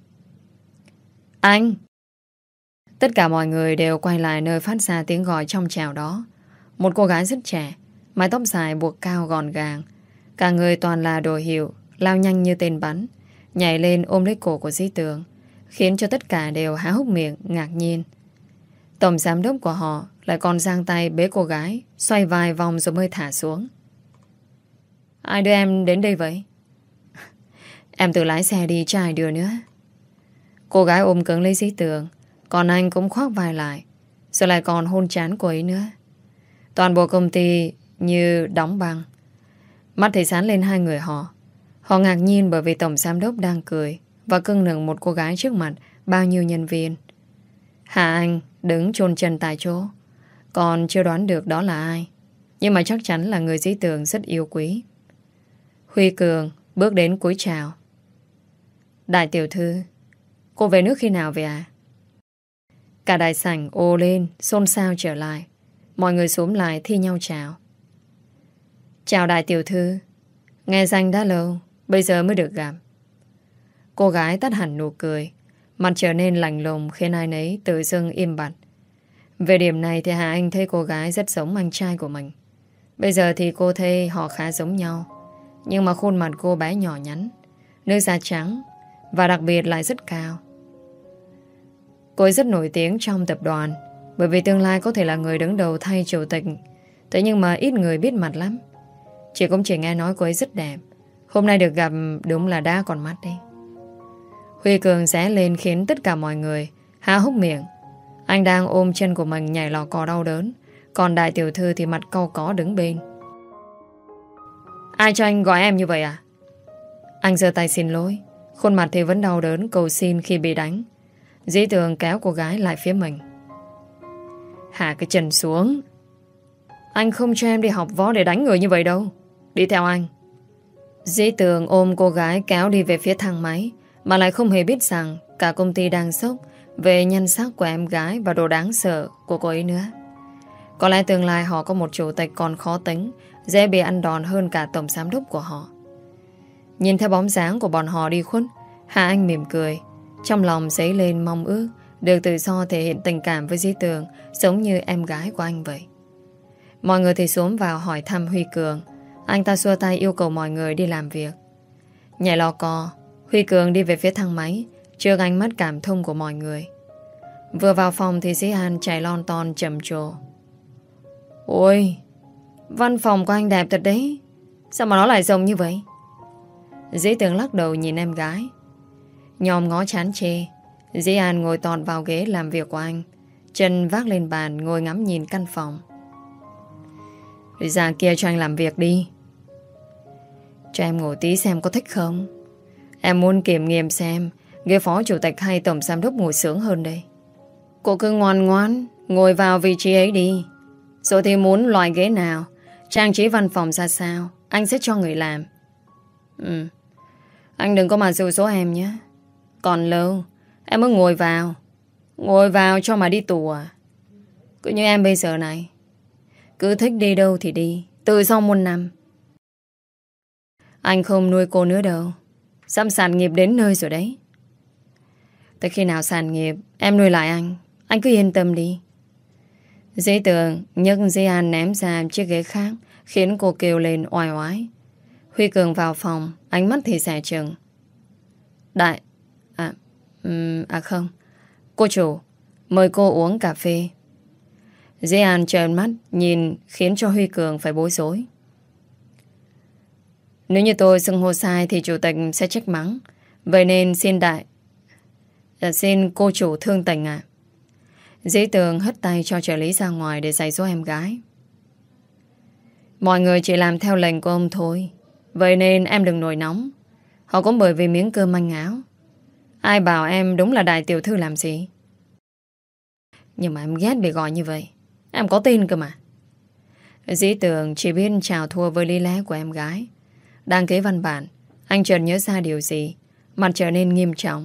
Anh! Tất cả mọi người đều quay lại nơi phát ra tiếng gọi trong chào đó. Một cô gái rất trẻ, mái tóc dài buộc cao gọn gàng. Cả người toàn là đồ hiệu, lao nhanh như tên bắn, nhảy lên ôm lấy cổ của Dĩ Tường, khiến cho tất cả đều há hốc miệng ngạc nhiên. Tổng giám đốc của họ lại còn giang tay bế cô gái, xoay vài vòng rồi mới thả xuống. Ai đưa em đến đây vậy? Em tự lái xe đi chứ ai đưa nữa. Cô gái ôm cứng lấy Dĩ Tường, còn anh cũng khoác vai lại, rồi lại còn hôn trán cô ấy nữa. Toàn bộ công ty như đóng băng. Mắt thì sáng lên hai người họ. Họ ngạc nhiên bởi vì tổng giám đốc đang cười và cưng nựng một cô gái trước mặt bao nhiêu nhân viên. Hà Anh đứng chôn chân tại chỗ, còn chưa đoán được đó là ai, nhưng mà chắc chắn là người Dĩ Tường rất yêu quý. Huy Cường bước đến cúi chào. Đại tiểu thư, cô về nước khi nào về à? Cả đại sảnh ồ lên, xôn xao trở lại. Mọi người xúm lại thi nhau chào. Chào đại tiểu thư. Nghe danh đã lâu, bây giờ mới được gặp. Cô gái tắt hẳn nụ cười, mặt trở nên lạnh lùng khiến ai nấy tự dưng im bặt. Về điểm này thì Hà Anh thấy cô gái rất giống anh trai của mình. Bây giờ thì cô thấy họ khá giống nhau, nhưng mà khuôn mặt cô bé nhỏ nhắn, nước da trắng và đặc biệt lại rất cao. Cô ấy rất nổi tiếng trong tập đoàn, bởi vì tương lai có thể là người đứng đầu thay chủ tịch. Thế nhưng mà ít người biết mặt lắm. Chị cũng chỉ nghe nói cô ấy rất đẹp. Hôm nay được gặp đúng là đã còn mắt đấy. Huy Cường rẽ lên khiến tất cả mọi người há hốc miệng. Anh đang ôm chân của mình nhảy lò cò đau đớn, còn đại tiểu thư thì mặt cau có đứng bên. Ai cho anh gọi em như vậy à? Anh giơ tay xin lỗi, khuôn mặt thì vẫn đau đớn cầu xin khi bị đánh. Dĩ Tường kéo cô gái lại phía mình. Hạ cái chân xuống. Anh không cho em đi học võ để đánh người như vậy đâu. Đi theo anh. Dĩ Tường ôm cô gái kéo đi về phía thang máy, mà lại không hề biết rằng cả công ty đang sốc về nhan sắc của em gái và đồ đáng sợ của cô ấy nữa. Có lẽ tương lai họ có một chủ tịch còn khó tính, dễ bị ăn đòn hơn cả tổng giám đốc của họ. Nhìn theo bóng dáng của bọn họ đi khuất, Hà Anh mỉm cười, trong lòng dấy lên mong ước được tự do thể hiện tình cảm với Dĩ Tường, giống như em gái của anh vậy. Mọi người thì xuống vào hỏi thăm Huy Cường. Anh ta xua tay yêu cầu mọi người đi làm việc. Nhảy lò cò, Huy Cường đi về phía thang máy trước ánh mắt cảm thông của mọi người. Vừa vào phòng thì Dĩ An chạy lon ton trầm trồ. Ôi, văn phòng của anh đẹp thật đấy. Sao mà nó lại rộng như vậy? Dĩ Tường lắc đầu nhìn em gái. Nhòm ngó chán chê. Dĩ An ngồi tọt vào ghế làm việc của anh, chân vác lên bàn ngồi ngắm nhìn căn phòng. Ra kia cho anh làm việc đi. Cho em ngồi tí xem có thích không. Em muốn kiểm nghiệm xem ghế phó chủ tịch hay tổng giám đốc ngồi sướng hơn đây. Cô cứ ngoan ngoãn ngồi vào vị trí ấy đi. Rồi thì muốn loại ghế nào, trang trí văn phòng ra sao, anh sẽ cho người làm. Ừ, anh đừng có mà dụ dỗ em nhé. Còn lâu, em mới ngồi vào. Ngồi vào cho mà đi tù à? Cứ như em bây giờ này, cứ thích đi đâu thì đi, từ sau muôn năm. Anh không nuôi cô nữa đâu. Sắp sản nghiệp đến nơi rồi đấy. Tới khi nào sản nghiệp em nuôi lại anh. Anh cứ yên tâm đi. Dĩ Tường nhấc Dĩ An ném ra chiếc ghế khác, khiến cô kêu lên oai oái. Huy Cường vào phòng, ánh mắt thì xẻ chừng. Đại À um, À không, cô chủ, mời cô uống cà phê. Dĩ An trợn mắt nhìn khiến cho Huy Cường phải bối rối. Nếu như tôi xưng hô sai thì chủ tịch sẽ trách mắng. Vậy nên xin đại à, xin cô chủ thương tình ạ. Dĩ Tường hất tay cho trợ lý ra ngoài để dạy dỗ em gái. Mọi người chỉ làm theo lệnh của ông thôi. Vậy nên em đừng nổi nóng. Họ cũng bởi vì miếng cơm manh áo. Ai bảo em đúng là đại tiểu thư làm gì. Nhưng mà em ghét bị gọi như vậy. Em có tin cơ mà. Dĩ Tường chỉ biết chào thua với lý lẽ của em gái. Đang ký văn bản, anh chợt nhớ ra điều gì, mặt trở nên nghiêm trọng.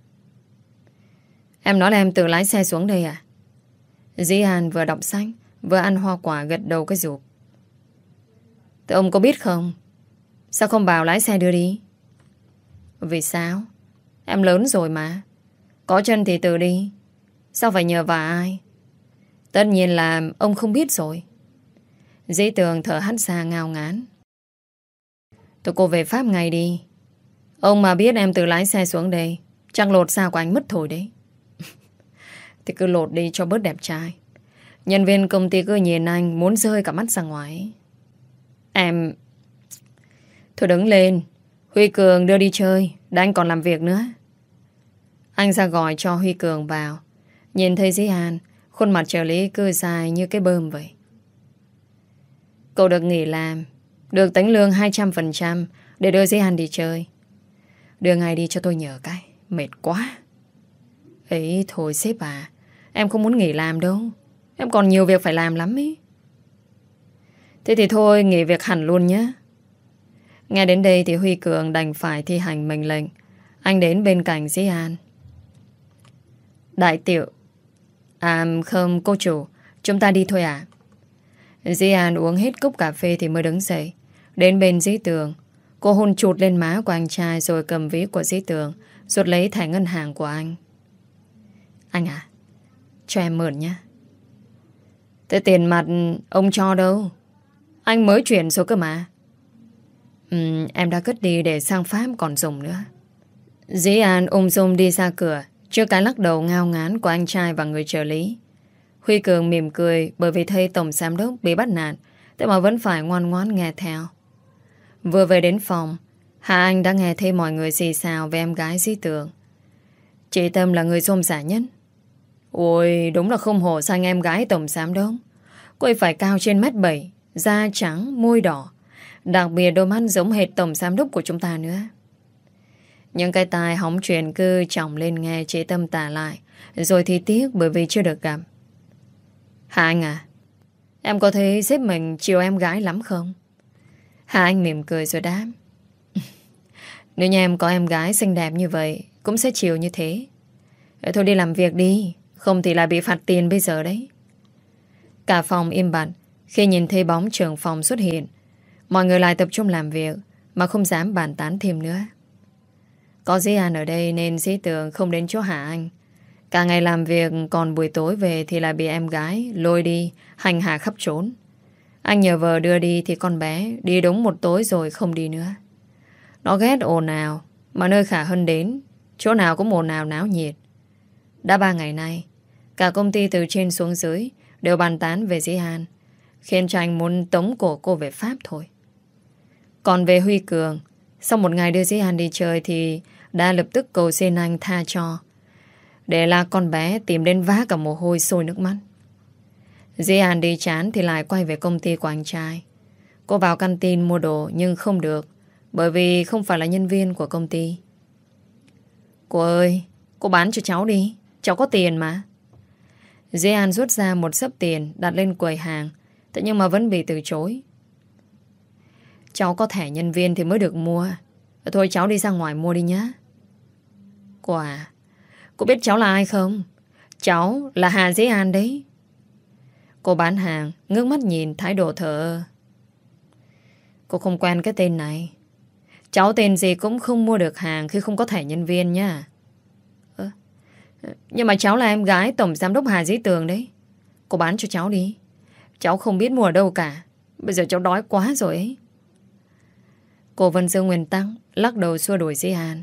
Em nói là em tự lái xe xuống đây à? Dĩ An vừa đọc sách vừa ăn hoa quả gật đầu cái rụp. Thế ông có biết không, sao không bảo lái xe đưa đi? Vì sao? Em lớn rồi mà. Có chân thì tự đi. Sao phải nhờ vả ai? Tất nhiên là ông không biết rồi. Dĩ Tường thở hắt ra ngao ngán. Tụi cô về Pháp ngay đi. Ông mà biết em tự lái xe xuống đây, chắc lột da của anh mất thôi đấy. Thì cứ lột đi cho bớt đẹp trai. Nhân viên công ty cứ nhìn anh muốn rơi cả mắt ra ngoài. Em... Thôi đứng lên. Huy Cường đưa đi chơi, để anh còn làm việc nữa. Anh ra gọi cho Huy Cường vào. Nhìn thấy Dĩ An, khuôn mặt trợ lý cứ dài như cái bơm vậy. Cậu được nghỉ làm, được tính lương hai trăm phần trăm để đưa Dĩ An đi chơi. Đưa ngay đi cho tôi nhờ cái. Mệt quá. Ấy thôi sếp à, em không muốn nghỉ làm đâu. Em còn nhiều việc phải làm lắm ý. Thế thì thôi nghỉ việc hẳn luôn nhé. Nghe đến đây thì Huy Cường đành phải thi hành mệnh lệnh. Anh đến bên cạnh Dĩ An. Đại tiểu À không cô chủ, chúng ta đi thôi à? Dĩ An uống hết cốc cà phê thì mới đứng dậy. Đến bên Dĩ Tường, cô hôn chụt lên má của anh trai rồi cầm ví của Dĩ Tường, rút lấy thẻ ngân hàng của anh. Anh à, cho em mượn nhé. Thế tiền mặt ông cho đâu? Anh mới chuyển số cơ mà. Ừ, em đã cất đi để sang Pháp còn dùng nữa. Dĩ An ung dung đi ra cửa, Trước cái lắc đầu ngao ngán của anh trai và người trợ lý, Huy Cường mỉm cười bởi vì thấy tổng giám đốc bị bắt nạt, thế mà vẫn phải ngoan ngoãn nghe theo. Vừa về đến phòng, Hà Anh đã nghe thấy mọi người xì xào về em gái Dí Tường. Chị Tâm là người rôm rả nhất. Ôi, đúng là không hổ sang em gái tổng giám đốc. Cô ấy phải cao trên mét bảy, da trắng, môi đỏ. Đặc biệt đôi mắt giống hệt tổng giám đốc của chúng ta nữa. Những cái tai hóng chuyện cứ chồng lên nghe chị Tâm tả lại, rồi thì tiếc bởi vì chưa được gặp. Hà Anh à, em có thấy sếp mình chiều em gái lắm không? Hà Anh mỉm cười rồi đáp. Nếu như em có em gái xinh đẹp như vậy, cũng sẽ chiều như thế. Thôi đi làm việc đi, không thì lại bị phạt tiền bây giờ đấy. Cả phòng im bặt khi nhìn thấy bóng trưởng phòng xuất hiện. Mọi người lại tập trung làm việc mà không dám bàn tán thêm nữa. Có Dĩ An ở đây nên Dí Tường không đến chỗ Hà Anh. Cả ngày làm việc, còn buổi tối về thì lại bị em gái lôi đi hành hạ khắp trốn. Anh nhờ vợ đưa đi thì con bé đi đúng một tối rồi không đi nữa. Nó ghét ồn ào, mà nơi Khả Hân đến chỗ nào cũng ồn ào náo nhiệt. Đã ba ngày nay, cả công ty từ trên xuống dưới đều bàn tán về Dĩ An, khiến cho anh muốn tống cổ cô về Pháp thôi. Còn về Huy Cường, sau một ngày đưa Dĩ An đi chơi thì đã lập tức cầu xin anh tha cho, để là con bé tìm đến vá cả mồ hôi sôi nước mắt. Dĩ An đi chán thì lại quay về công ty của anh trai. Cô vào canteen mua đồ nhưng không được, bởi vì không phải là nhân viên của công ty. Cô ơi, cô bán cho cháu đi, cháu có tiền mà. Dĩ An rút ra một xấp tiền đặt lên quầy hàng, thế nhưng mà vẫn bị từ chối. Cháu có thẻ nhân viên thì mới được mua. Thôi cháu đi ra ngoài mua đi nhá. Cô à, cô biết cháu là ai không? Cháu là Hà Dĩ An đấy. Cô bán hàng ngước mắt nhìn thái độ thờ. Cô không quen cái tên này. Cháu tên gì cũng không mua được hàng khi không có thẻ nhân viên nha. Ờ, nhưng mà cháu là em gái tổng giám đốc Hà Dĩ Tường đấy. Cô bán cho cháu đi. Cháu không biết mua ở đâu cả. Bây giờ cháu đói quá rồi ấy. Cô vẫn giữ nguyên tắc, lắc đầu xua đuổi Dĩ An.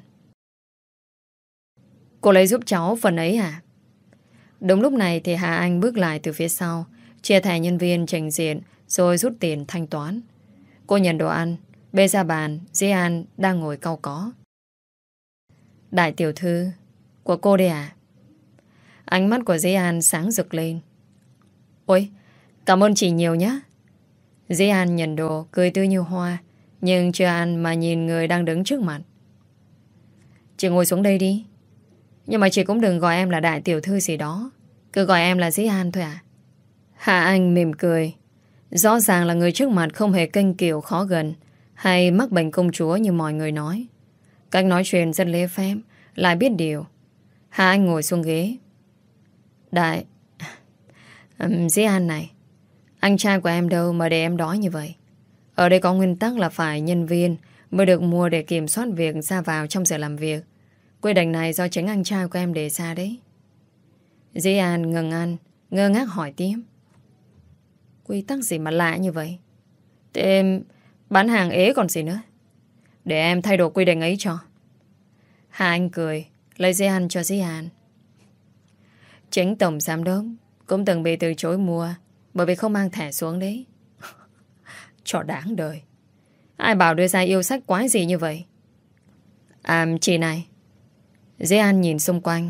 Cô lấy giúp cháu phần ấy à? Đúng lúc này thì Hà Anh bước lại từ phía sau, chia thẻ nhân viên trình diện, rồi rút tiền thanh toán. Cô nhận đồ ăn, bê ra bàn, Dĩ An đang ngồi cau có. Đại tiểu thư của cô đây à? Ánh mắt của Dĩ An sáng rực lên. Ôi, cảm ơn chị nhiều nhé. Dĩ An nhận đồ, cười tươi như hoa, nhưng chưa ăn mà nhìn người đang đứng trước mặt. Chị ngồi xuống đây đi. Nhưng mà chị cũng đừng gọi em là đại tiểu thư gì đó, cứ gọi em là Dĩ An thôi à? Hạ Anh mỉm cười. Rõ ràng là người trước mặt không hề kênh kiều khó gần hay mắc bệnh công chúa như mọi người nói. Cách nói chuyện rất lễ phép, lại biết điều. Hạ Anh ngồi xuống ghế. Đại um, Dĩ An này, anh trai của em đâu mà để em đói như vậy? Ở đây có nguyên tắc là phải nhân viên mới được mua để kiểm soát việc ra vào trong giờ làm việc. Quy định này do chính anh trai của em đề ra đấy. Dĩ An ngừng ăn, ngơ ngác hỏi tiếp. Quy tắc gì mà lạ như vậy? Thế em bán hàng ế còn gì nữa. Để em thay đổi quy định ấy cho. Hà Anh cười, lấy Dĩ An cho Dĩ An. Chính tổng giám đốc cũng từng bị từ chối mua bởi vì không mang thẻ xuống đấy. Trò đáng đời. Ai bảo đưa ra yêu sách quái gì như vậy? À, chị này. Dĩ An nhìn xung quanh.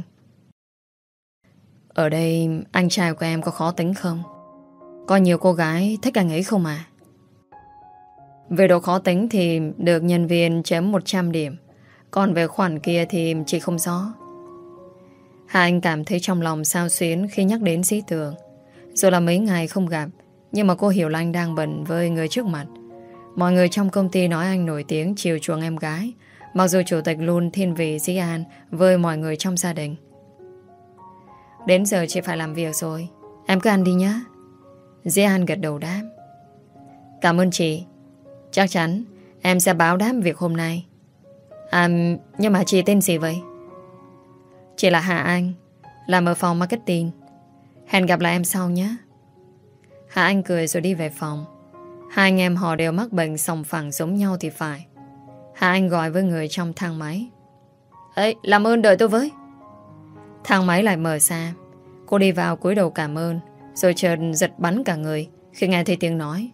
Ở đây anh trai của em có khó tính không? Có nhiều cô gái thích anh ấy không à? Về độ khó tính thì được nhân viên chấm một trăm điểm. Còn về khoản kia thì chị không rõ. Hà Anh cảm thấy trong lòng xao xuyến khi nhắc đến Dĩ Tường. Dù là mấy ngày không gặp, nhưng mà cô hiểu là anh đang bận với người trước mặt. Mọi người trong công ty nói anh nổi tiếng chiều chuộng em gái, mặc dù chủ tịch luôn thiên vị Dĩ An với mọi người trong gia đình. Đến giờ chị phải làm việc rồi, em cứ ăn đi nhé. Dĩ An gật đầu đáp. Cảm ơn chị. Chắc chắn em sẽ báo đáp việc hôm nay. À, nhưng mà chị tên gì vậy? Chị là Hà Anh, làm ở phòng marketing. Hẹn gặp lại em sau nhé. Hà Anh cười rồi đi về phòng. Hai anh em họ đều mắc bệnh sòng phẳng giống nhau thì phải. Hà Anh gọi với người trong thang máy. Ê, làm ơn đợi tôi với. Thang máy lại mở ra. Cô đi vào cúi đầu cảm ơn, rồi chợt giật bắn cả người khi nghe thấy tiếng nói.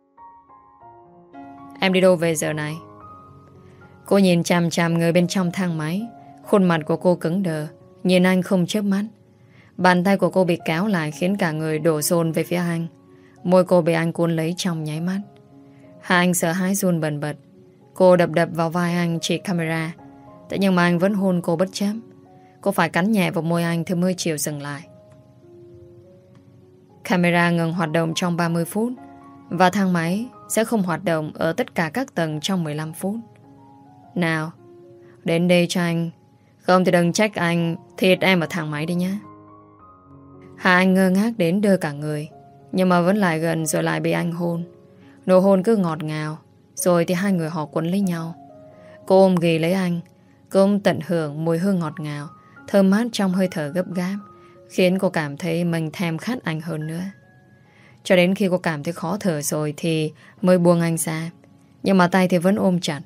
Em đi đâu về giờ này? Cô nhìn chằm chằm người bên trong thang máy. Khuôn mặt của cô cứng đờ, nhìn anh không chớp mắt. Bàn tay của cô bị kéo lại khiến cả người đổ dồn về phía anh. Môi cô bị anh cuốn lấy trong nháy mắt. Hai anh sợ hãi run bần bật. Cô đập đập vào vai anh chỉ camera. Thế nhưng mà anh vẫn hôn cô bất chấp. Cô phải cắn nhẹ vào môi anh thì mới chịu dừng lại. Camera ngừng hoạt động trong ba mươi phút. Và thang máy sẽ không hoạt động ở tất cả các tầng trong mười lăm phút. Nào, đến đây cho anh. Không thì đừng trách anh thiệt em ở thang máy đi nhé. Hà Anh ngơ ngác đến đơ cả người, nhưng mà vẫn lại gần rồi lại bị anh hôn. Nụ hôn cứ ngọt ngào. Rồi thì hai người họ quấn lấy nhau. Cô ôm ghì lấy anh. Cô ôm tận hưởng mùi hương ngọt ngào, thơm mát trong hơi thở gấp gáp, khiến cô cảm thấy mình thèm khát anh hơn nữa. Cho đến khi cô cảm thấy khó thở rồi thì mới buông anh ra. Nhưng mà tay thì vẫn ôm chặt.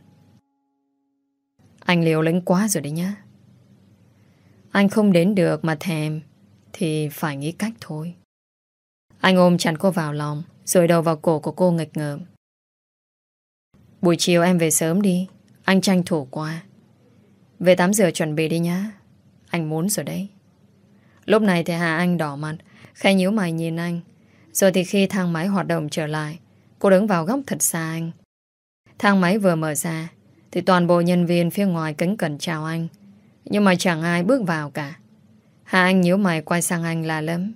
Anh liều lĩnh quá rồi đấy nhá. Anh không đến được mà thèm thì phải nghĩ cách thôi. Anh ôm chặt cô vào lòng, rồi đầu vào cổ của cô nghịch ngợm. Buổi chiều em về sớm đi, anh tranh thủ qua. Về tắm rửa chuẩn bị đi nhá. Anh muốn rồi đấy. Lúc này thì Hà Anh đỏ mặt, khẽ nhíu mày nhìn anh. Rồi thì khi thang máy hoạt động trở lại, cô đứng vào góc thật xa anh. Thang máy vừa mở ra thì toàn bộ nhân viên phía ngoài kính cẩn chào anh. Nhưng mà chẳng ai bước vào cả. Hà Anh nhíu mày quay sang anh la lắm.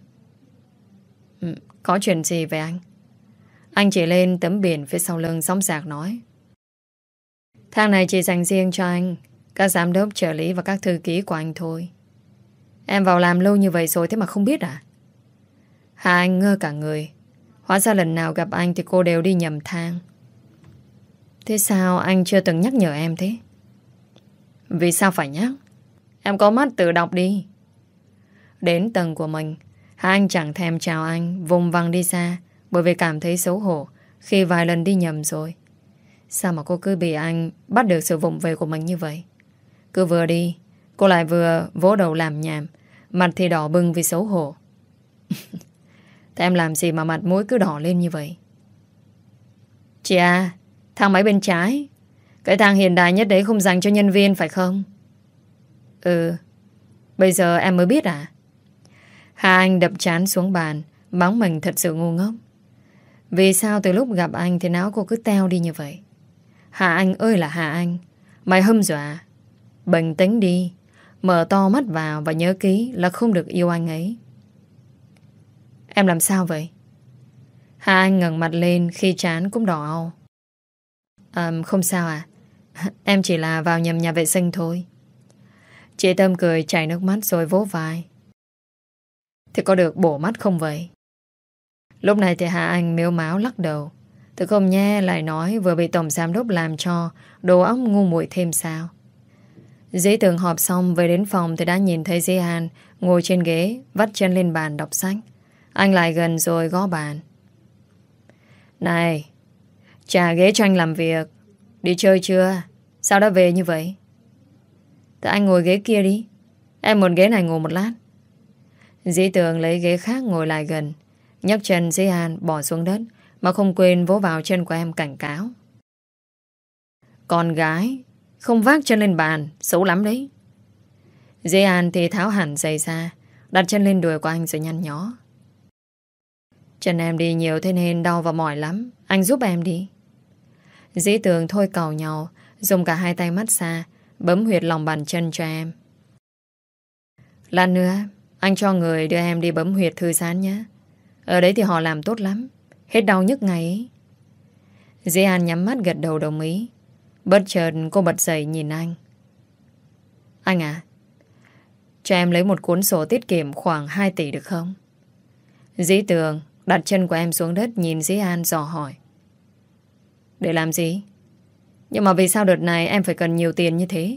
Ừ, có chuyện gì vậy anh? Anh chỉ lên tấm biển phía sau lưng sóng sạc nói. Thang này chỉ dành riêng cho anh, các giám đốc, trợ lý và các thư ký của anh thôi. Em vào làm lâu như vậy rồi thế mà không biết à? Hà Anh ngơ cả người. Hóa ra lần nào gặp anh thì cô đều đi nhầm thang. Thế sao anh chưa từng nhắc nhở em thế? Vì sao phải nhắc? Em có mắt tự đọc đi. Đến tầng của mình, Hà Anh chẳng thèm chào anh, vùng vằng đi xa, bởi vì cảm thấy xấu hổ khi vài lần đi nhầm rồi. Sao mà cô cứ bị anh bắt được sự vụng về của mình như vậy? Cứ vừa đi, cô lại vừa vỗ đầu làm nhảm, mặt thì đỏ bừng vì xấu hổ. Thế em làm gì mà mặt mũi cứ đỏ lên như vậy? Chị à, thang máy bên trái, cái thang hiện đại nhất đấy không dành cho nhân viên phải không? Ừ, bây giờ em mới biết à? Hà Anh đập trán xuống bàn, mắng mình thật sự ngu ngốc. Vì sao từ lúc gặp anh thì não cô cứ teo đi như vậy? Hà Anh ơi là Hà Anh, mày hâm dọa. Bình tĩnh đi, mở to mắt vào và nhớ kỹ là không được yêu anh ấy. Em làm sao vậy? Hà Anh ngẩng mặt lên khi trán cũng đỏ au. À, không sao à? Em chỉ là vào nhầm nhà vệ sinh thôi. Chị Tâm cười chảy nước mắt rồi vỗ vai. Thì có được bổ mắt không vậy? Lúc này thì Hà Anh mếu máo lắc đầu. Tôi không nghe lại nói vừa bị tổng giám đốc làm cho đồ óc ngu muội thêm sao. Dĩ Tường họp xong về đến phòng thì đã nhìn thấy Dĩ An ngồi trên ghế, vắt chân lên bàn đọc sách. Anh lại gần rồi gõ bàn. Này, trả ghế cho anh làm việc. Đi chơi chưa? Sao đã về như vậy? Thì anh ngồi ghế kia đi. Em một ghế này ngồi một lát. Dĩ Tường lấy ghế khác ngồi lại gần, nhấc chân Dĩ An bỏ xuống đất, mà không quên vỗ vào chân của em cảnh cáo. Con gái không vác chân lên bàn, xấu lắm đấy. Dĩ An thì tháo hẳn giày ra, đặt chân lên đùi của anh rồi nhăn nhó. Chân em đi nhiều thế nên đau và mỏi lắm, anh giúp em đi. Dĩ Tường thôi càu nhau, dùng cả hai tay massage, bấm huyệt lòng bàn chân cho em. Lát nữa anh cho người đưa em đi bấm huyệt thư giãn nhé. Ở đấy thì họ làm tốt lắm, hết đau nhức ngày ấy. Dĩ An nhắm mắt gật đầu đồng ý. Bất chợt cô bật dậy nhìn anh. Anh à, cho em lấy một cuốn sổ tiết kiệm khoảng hai tỷ được không? Dĩ Tường đặt chân của em xuống đất, nhìn Dĩ An dò hỏi. Để làm gì? Nhưng mà vì sao đợt này em phải cần nhiều tiền như thế?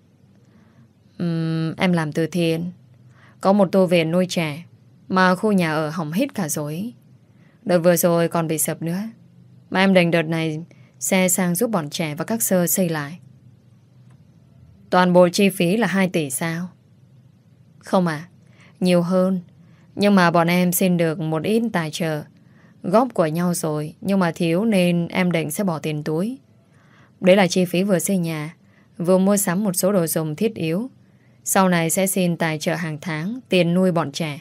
uhm, Em làm từ thiện, có một tu viện nuôi trẻ mà khu nhà ở hỏng hết cả rồi. Đợt vừa rồi còn bị sập nữa, mà em đành đợt này xe sang giúp bọn trẻ và các sơ xây lại. Toàn bộ chi phí là hai tỷ sao? Không à, nhiều hơn. Nhưng mà bọn em xin được một ít tài trợ, góp của nhau rồi, nhưng mà thiếu nên em định sẽ bỏ tiền túi. Đấy là chi phí vừa xây nhà, vừa mua sắm một số đồ dùng thiết yếu. Sau này sẽ xin tài trợ hàng tháng, tiền nuôi bọn trẻ.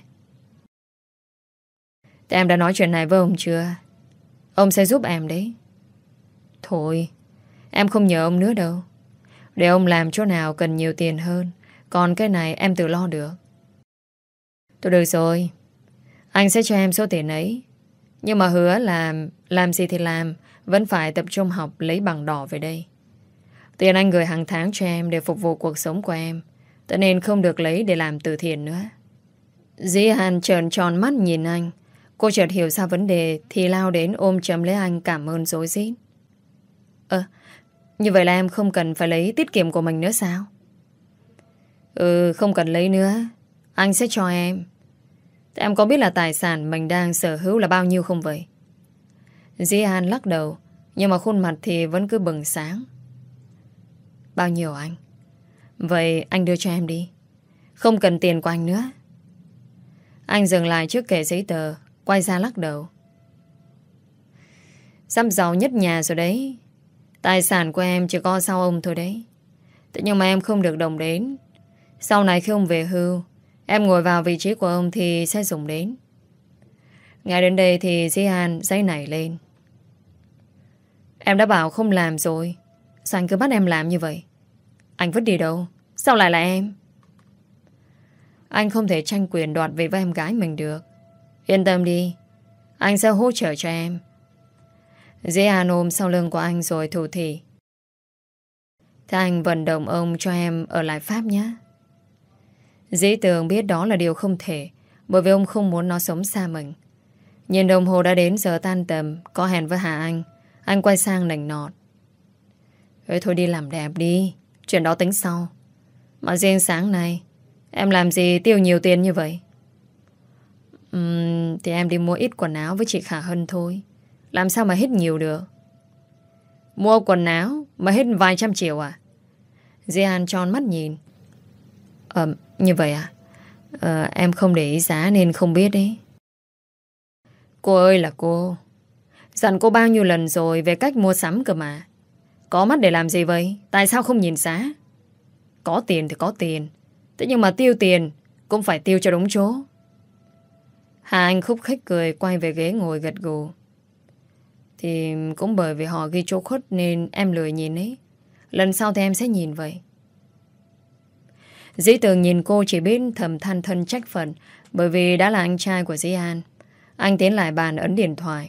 Thế em đã nói chuyện này với ông chưa? Ông sẽ giúp em đấy. Thôi, em không nhờ ông nữa đâu. Để ông làm chỗ nào cần nhiều tiền hơn, còn cái này em tự lo được. Thôi được rồi, anh sẽ cho em số tiền ấy. Nhưng mà hứa là làm gì thì làm, vẫn phải tập trung học lấy bằng đỏ về đây. Tiền anh gửi hàng tháng cho em để phục vụ cuộc sống của em, cho nên không được lấy để làm từ thiện nữa. Dĩ Hàn trợn tròn mắt nhìn anh. Cô chợt hiểu ra vấn đề thì lao đến ôm chầm lấy anh cảm ơn rối rít. Ơ, như vậy là em không cần phải lấy tiết kiệm của mình nữa sao? Ừ, không cần lấy nữa. Anh sẽ cho em. Thế em có biết là tài sản mình đang sở hữu là bao nhiêu không vậy? Dĩ Hàn lắc đầu, nhưng mà khuôn mặt thì vẫn cứ bừng sáng. Bao nhiêu anh? Vậy anh đưa cho em đi. Không cần tiền của anh nữa. Anh dừng lại trước kệ giấy tờ, quay ra lắc đầu. Sắp giàu nhất nhà rồi đấy. Tài sản của em chỉ có sau ông thôi đấy. Thế nhưng mà em không được đồng đến. Sau này khi ông về hưu, em ngồi vào vị trí của ông thì sẽ dùng đến. Ngay đến đây thì Dĩ An giấy nảy lên. Em đã bảo không làm rồi, sao anh cứ bắt em làm như vậy? Anh vứt đi đâu? Sao lại là em? Anh không thể tranh quyền đoạt về với em gái mình được. Yên tâm đi, anh sẽ hỗ trợ cho em. Dĩ An ôm sau lưng của anh rồi thủ thỉ. Thế anh vận động ông cho em ở lại Pháp nhé. Dĩ Tường biết đó là điều không thể, bởi vì ông không muốn nó sống xa mình. Nhìn đồng hồ đã đến giờ tan tầm, có hẹn với Hà Anh. Anh quay sang nành nọt. Ê, thôi đi làm đẹp đi, chuyện đó tính sau. Mà riêng sáng nay em làm gì tiêu nhiều tiền như vậy? uhm, Thì em đi mua ít quần áo với chị Khả Hân thôi. Làm sao mà hết nhiều được? Mua quần áo mà hết vài trăm triệu à? Di An tròn mắt nhìn. Ờ, như vậy à? Ờ, em không để ý giá nên không biết đấy. Cô ơi là cô, dặn cô bao nhiêu lần rồi về cách mua sắm cơ mà. Có mắt để làm gì vậy? Tại sao không nhìn giá? Có tiền thì có tiền, thế nhưng mà tiêu tiền cũng phải tiêu cho đúng chỗ. Hà Anh khúc khích cười, quay về ghế ngồi gật gù. Thì cũng bởi vì họ ghi chỗ khuất nên em lười nhìn ấy. Lần sau thì em sẽ nhìn vậy. Dĩ Tường nhìn cô chỉ biết thầm than thân trách phận, bởi vì đã là anh trai của Dĩ An. Anh tiến lại bàn ấn điện thoại.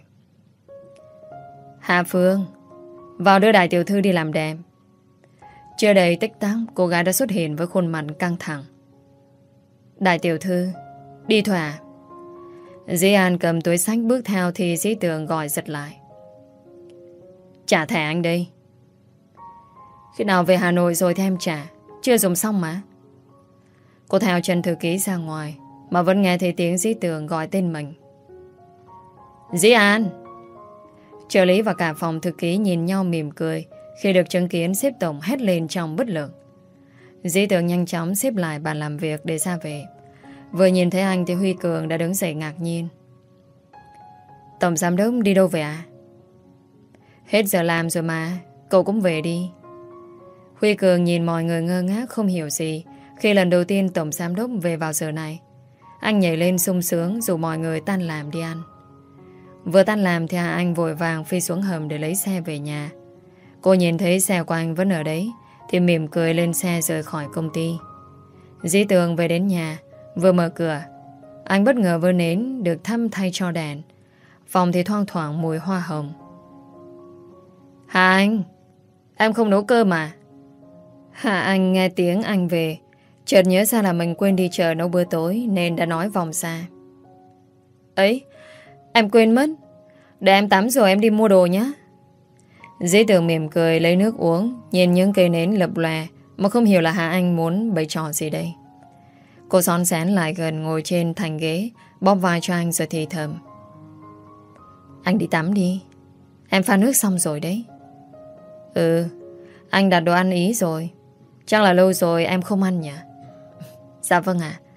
Hà Phương, vào đưa đại tiểu thư đi làm đẹp. Chưa đầy tích tắc, cô gái đã xuất hiện với khuôn mặt căng thẳng. Đại tiểu thư, đi thôi à? Dĩ An cầm túi sách bước theo thì Dĩ Tường gọi giật lại. Trả thẻ anh đây. Khi nào về Hà Nội rồi thì em trả, chưa dùng xong mà. Cô theo chân thư ký ra ngoài mà vẫn nghe thấy tiếng Dĩ Tường gọi tên mình. Dĩ An. Trợ lý và cả phòng thư ký nhìn nhau mỉm cười khi được chứng kiến sếp tổng hét lên trong bất lực. Dĩ Tường nhanh chóng xếp lại bàn làm việc để ra về. Vừa nhìn thấy anh thì Huy Cường đã đứng dậy ngạc nhiên. Tổng giám đốc đi đâu về à? Hết giờ làm rồi mà, cậu cũng về đi. Huy Cường nhìn mọi người ngơ ngác không hiểu gì khi lần đầu tiên tổng giám đốc về vào giờ này. Anh nhảy lên sung sướng rủ mọi người tan làm đi ăn. Vừa tan làm thì Hà Anh vội vàng phi xuống hầm để lấy xe về nhà. Cô nhìn thấy xe của anh vẫn ở đấy thì mỉm cười lên xe rời khỏi công ty. Dĩ Tường về đến nhà, vừa mở cửa, anh bất ngờ vơ nến được thăm thay cho đèn. Phòng thì thoang thoảng mùi hoa hồng. Hà Anh, em không nấu cơm mà. Hà Anh nghe tiếng anh về, chợt nhớ ra là mình quên đi chợ nấu bữa tối nên đã nói vòng xa. Ấy, em quên mất. Để em tắm rồi em đi mua đồ nhé. Dĩ Tường mỉm cười lấy nước uống, nhìn những cây nến lập lòe mà không hiểu là Hà Anh muốn bày trò gì đây. Cô xón xén lại gần ngồi trên thành ghế, bóp vai cho anh rồi thì thầm. Anh đi tắm đi, em pha nước xong rồi đấy. Ừ, anh đặt đồ ăn ý rồi. Chắc là lâu rồi em không ăn nhỉ? Dạ vâng ạ.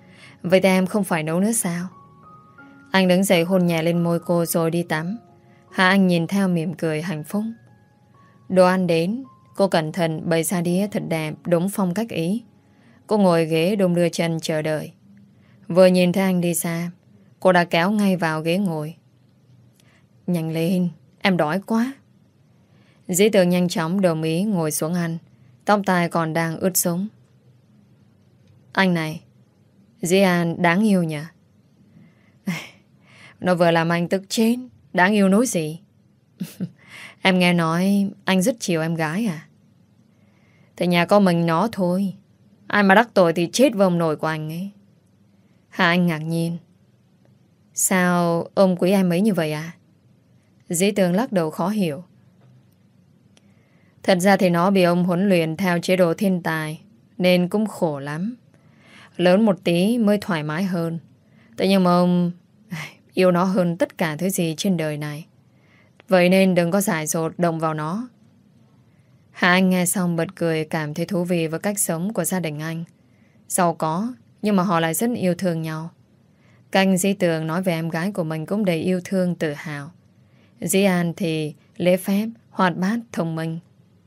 Vậy thì em không phải nấu nữa sao? Anh đứng dậy hôn nhẹ lên môi cô rồi đi tắm. Hà Anh nhìn theo mỉm cười hạnh phúc. Đồ ăn đến, cô cẩn thận bày ra đĩa thật đẹp, đúng phong cách Ý. Cô ngồi ghế đung đưa chân chờ đợi. Vừa nhìn thấy anh đi xa, cô đã kéo ngay vào ghế ngồi. Nhanh lên, em đói quá. Dĩ Tường nhanh chóng đồng ý ngồi xuống ăn. Tóc tai còn đang ướt sũng. Anh này, Dĩ An đáng yêu nhỉ? Nó vừa làm anh tức chết. Đáng yêu nối gì? Em nghe nói anh rất chiều em gái à? Thì nhà có mình nó thôi. Ai mà đắc tội thì chết với ông nội của anh ấy. Hà Anh ngạc nhiên. Sao ông quý em ấy như vậy à? Dĩ Tường lắc đầu khó hiểu. Thật ra thì nó bị ông huấn luyện theo chế độ thiên tài, nên cũng khổ lắm. Lớn một tí mới thoải mái hơn. Thế nhưng mà ông yêu nó hơn tất cả thứ gì trên đời này. Vậy nên đừng có dại dột động vào nó. Hà Anh nghe xong bật cười, cảm thấy thú vị với cách sống của gia đình anh. Giàu có, nhưng mà họ lại rất yêu thương nhau. Canh Dĩ Tường nói về em gái của mình cũng đầy yêu thương, tự hào. Dĩ An thì lễ phép, hoạt bát, thông minh.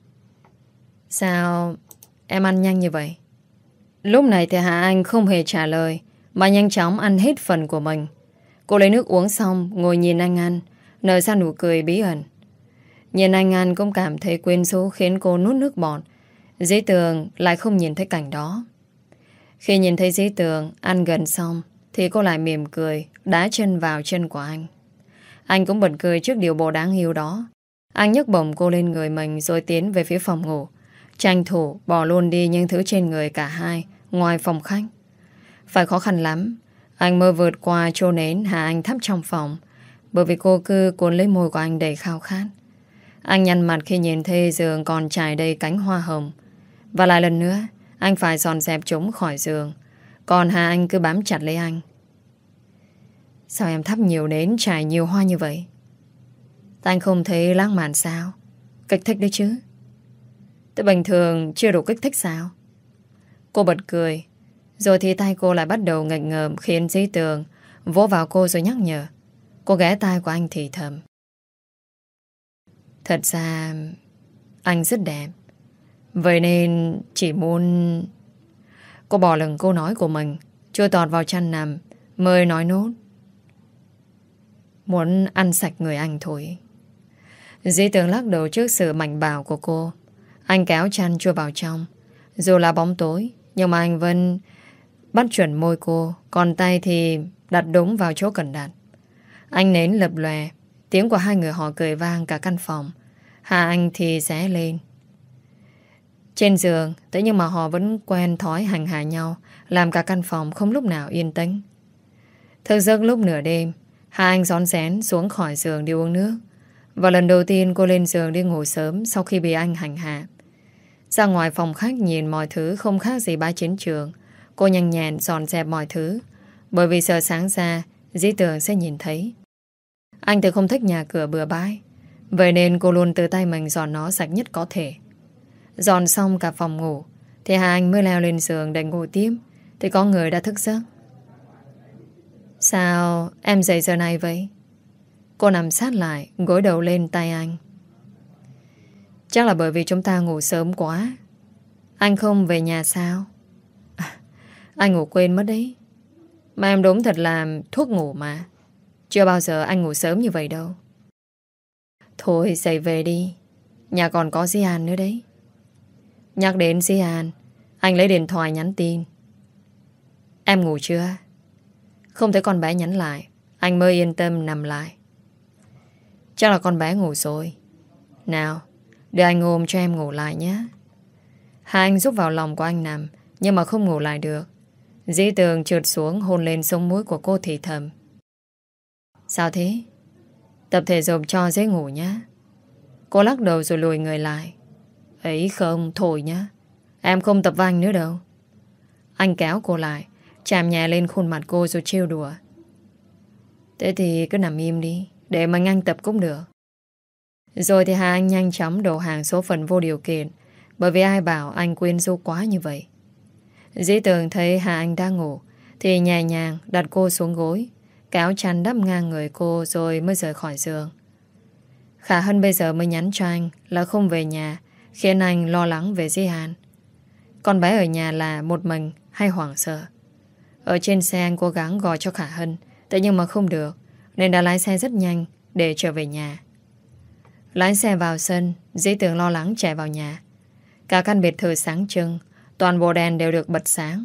Sao em ăn nhanh như vậy? Lúc này thì Hà Anh không hề trả lời, mà nhanh chóng ăn hết phần của mình. Cô lấy nước uống xong, ngồi nhìn anh ăn, nở ra nụ cười bí ẩn. Nhìn anh ăn cũng cảm thấy quyến rũ, khiến cô nuốt nước bọt. Dĩ Tường lại không nhìn thấy cảnh đó. Khi nhìn thấy Dĩ Tường ăn gần xong, thì cô lại mỉm cười, đá chân vào chân của anh. Anh cũng bật cười trước điều bộ đáng yêu đó. Anh nhấc bổng cô lên người mình rồi tiến về phía phòng ngủ, tranh thủ bỏ luôn đi những thứ trên người cả hai, ngoài phòng khách. Phải khó khăn lắm anh mới vượt qua chỗ nến Hà Anh thắp trong phòng, bởi vì cô cứ cuốn lấy môi của anh đầy khao khát. Anh nhăn mặt khi nhìn thấy giường còn trải đầy cánh hoa hồng. Và lại lần nữa anh phải dọn dẹp chúng khỏi giường. Còn Hà Anh cứ bám chặt lấy anh. Sao em thắp nhiều nến trải nhiều hoa như vậy? Anh không thấy lãng mạn sao? Kích thích đấy chứ. Thế bình thường chưa đủ kích thích sao? Cô bật cười. Rồi thì tay cô lại bắt đầu nghịch ngợm, khiến Dĩ Tường vỗ vào cô rồi nhắc nhở. Cô ghé tai của anh thì thầm. Thật ra anh rất đẹp. Vậy nên chỉ muốn... Cô bỏ lửng câu nói của mình, chui tọt vào chăn nằm, mới nói nốt. Muốn ăn sạch người anh thôi. Dĩ Tường lắc đầu trước sự mạnh bạo của cô. Anh kéo chăn chui vào trong. Dù là bóng tối, nhưng mà anh vẫn bắt chuẩn môi cô, còn tay thì đặt đúng vào chỗ cần đặt. Anh nến lập lòe, tiếng của hai người họ cười vang cả căn phòng. Hà Anh thì rẽ lên trên giường. Thế nhưng mà họ vẫn quen thói hành hạ nhau, làm cả căn phòng không lúc nào yên tĩnh. Thức giấc lúc nửa đêm, Hà Anh rón rén xuống khỏi giường đi uống nước. Và lần đầu tiên cô lên giường đi ngủ sớm sau khi bị anh hành hạ. Ra ngoài phòng khách nhìn mọi thứ không khác gì bãi chiến trường. Cô nhanh nhẹn dọn dẹp mọi thứ, bởi vì sợ sáng ra Dĩ Tường sẽ nhìn thấy. Anh thì không thích nhà cửa bừa bãi, vậy nên cô luôn tự tay mình dọn nó sạch nhất có thể. Dọn xong cả phòng ngủ thì Hà Anh mới leo lên giường để ngủ tiếp, thì có người đã thức giấc. Sao em dậy giờ này vậy? Cô nằm sát lại, gối đầu lên tay anh. Chắc là bởi vì chúng ta ngủ sớm quá. Anh không về nhà sao? À, anh ngủ quên mất đấy. Mà em đúng thật là thuốc ngủ mà. Chưa bao giờ anh ngủ sớm như vậy đâu. Thôi dậy về đi. Nhà còn có Di An nữa đấy. Nhắc đến Di An, anh lấy điện thoại nhắn tin. Em ngủ chưa? Không thấy con bé nhắn lại, anh mới yên tâm nằm lại. Chắc là con bé ngủ rồi. Nào, để anh ôm cho em ngủ lại nhé. Hai anh giúp vào lòng của anh nằm, nhưng mà không ngủ lại được. Dĩ Tường trượt xuống hôn lên sống mũi của cô thì thầm. Sao thế? Tập thể dục cho dễ ngủ nhé. Cô lắc đầu rồi lùi người lại. Ấy không, thôi nhé. Em không tập với anh nữa đâu. Anh kéo cô lại, chạm nhẹ lên khuôn mặt cô rồi trêu đùa. Thế thì cứ nằm im đi, để mà anh tập cũng được. Rồi thì Hà Anh nhanh chóng đổ hàng số phận vô điều kiện, bởi vì ai bảo anh quyến rũ quá như vậy. Dĩ Tường thấy Hà Anh đang ngủ thì nhẹ nhàng đặt cô xuống gối, kéo chăn đắp ngang người cô rồi mới rời khỏi giường. Khả Hân bây giờ mới nhắn cho anh là không về nhà, khiến anh lo lắng về Di An. Con bé ở nhà là một mình hay hoảng sợ. Ở trên xe anh cố gắng gọi cho Khả Hân, thế nhưng mà không được, nên đã lái xe rất nhanh để trở về nhà. Lái xe vào sân, Dĩ Tường lo lắng chạy vào nhà. Cả căn biệt thự sáng trưng, toàn bộ đèn đều được bật sáng.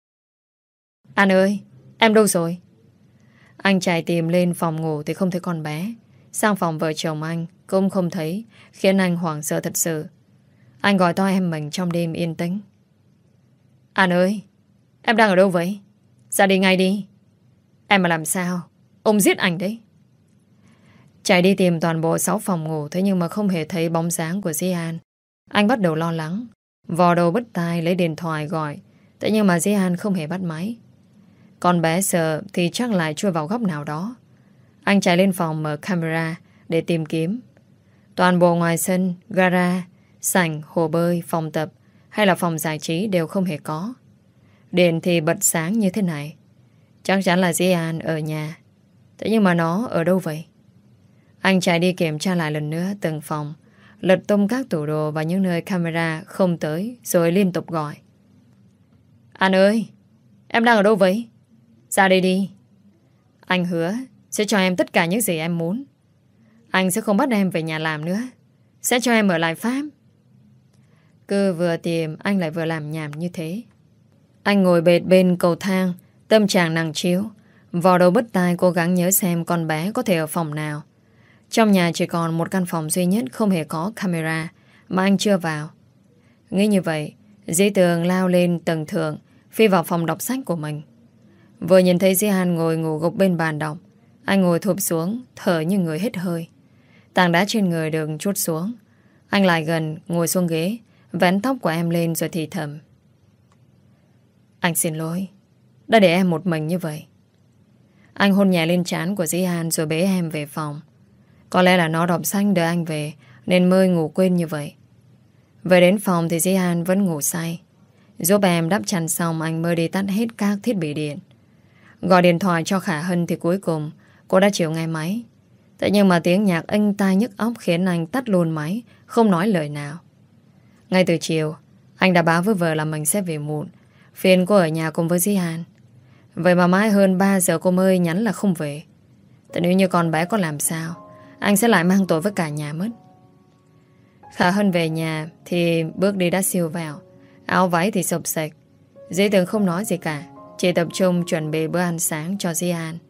Anh ơi, em đâu rồi? Anh chạy tìm lên phòng ngủ thì không thấy con bé. Sang phòng vợ chồng anh cũng không thấy, khiến anh hoảng sợ thật sự. Anh gọi to em mình trong đêm yên tĩnh. Anh ơi, em đang ở đâu vậy? Ra đi ngay đi. Em mà làm sao, ông giết anh đấy. Chạy đi tìm toàn bộ sáu phòng ngủ, thế nhưng mà không hề thấy bóng dáng của Di An. Anh bắt đầu lo lắng, vò đầu bứt tai lấy điện thoại gọi, thế nhưng mà Di An không hề bắt máy. Con bé sợ thì chắc lại chui vào góc nào đó. Anh chạy lên phòng mở camera để tìm kiếm. Toàn bộ ngoài sân, gara, sảnh, hồ bơi, phòng tập hay là phòng giải trí đều không hề có. Điện thì bật sáng như thế này. Chắc chắn là Di An ở nhà. Thế nhưng mà nó ở đâu vậy? Anh chạy đi kiểm tra lại lần nữa từng phòng, lật tung các tủ đồ và những nơi camera không tới, rồi liên tục gọi. Anh ơi, em đang ở đâu vậy? Ra đây đi. Anh hứa sẽ cho em tất cả những gì em muốn. Anh sẽ không bắt em về nhà làm nữa, sẽ cho em ở lại Pháp. Cứ vừa tìm anh lại vừa làm nhảm như thế. Anh ngồi bệt bên cầu thang, tâm trạng nặng trĩu, vò đầu bứt tai cố gắng nhớ xem con bé có thể ở phòng nào. Trong nhà chỉ còn một căn phòng duy nhất không hề có camera mà anh chưa vào. Nghĩ như vậy, Dĩ Tường lao lên tầng thượng, phi vào phòng đọc sách của mình. Vừa nhìn thấy Di An ngồi ngủ gục bên bàn đọc, anh ngồi thụp xuống, thở như người hết hơi. Tảng đá trên người được trút xuống. Anh lại gần, ngồi xuống ghế, vén tóc của em lên rồi thì thầm. Anh xin lỗi, đã để em một mình như vậy. Anh hôn nhẹ lên trán của Di An rồi bế em về phòng. Có lẽ là nó đọc sách đợi anh về nên mới ngủ quên như vậy. Về đến phòng thì Di An vẫn ngủ say. Giúp em đắp chăn xong, anh mới đi tắt hết các thiết bị điện. Gọi điện thoại cho Khả Hân thì cuối cùng cô đã chịu nghe máy. Thế nhưng mà tiếng nhạc inh tai nhức óc khiến anh tắt luôn máy, không nói lời nào. Ngay từ chiều, anh đã báo với vợ là mình sẽ về muộn, phiền cô ở nhà cùng với Di An. Vậy mà mãi hơn ba giờ cô mới nhắn là không về. Thế nếu như con bé có làm sao, anh sẽ lại mang tội với cả nhà mất. Khả Hân về nhà thì bước đi đã siêu vào, áo váy thì sộc sạch. Dĩ Tường không nói gì cả, chỉ tập trung chuẩn bị bữa ăn sáng cho Di An.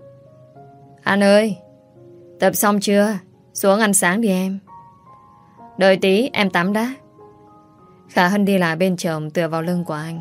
Anh ơi, tập xong chưa? Xuống ăn sáng đi em. Đợi tí em tắm đã. Khả Hân đi lại bên chồng tựa vào lưng của anh.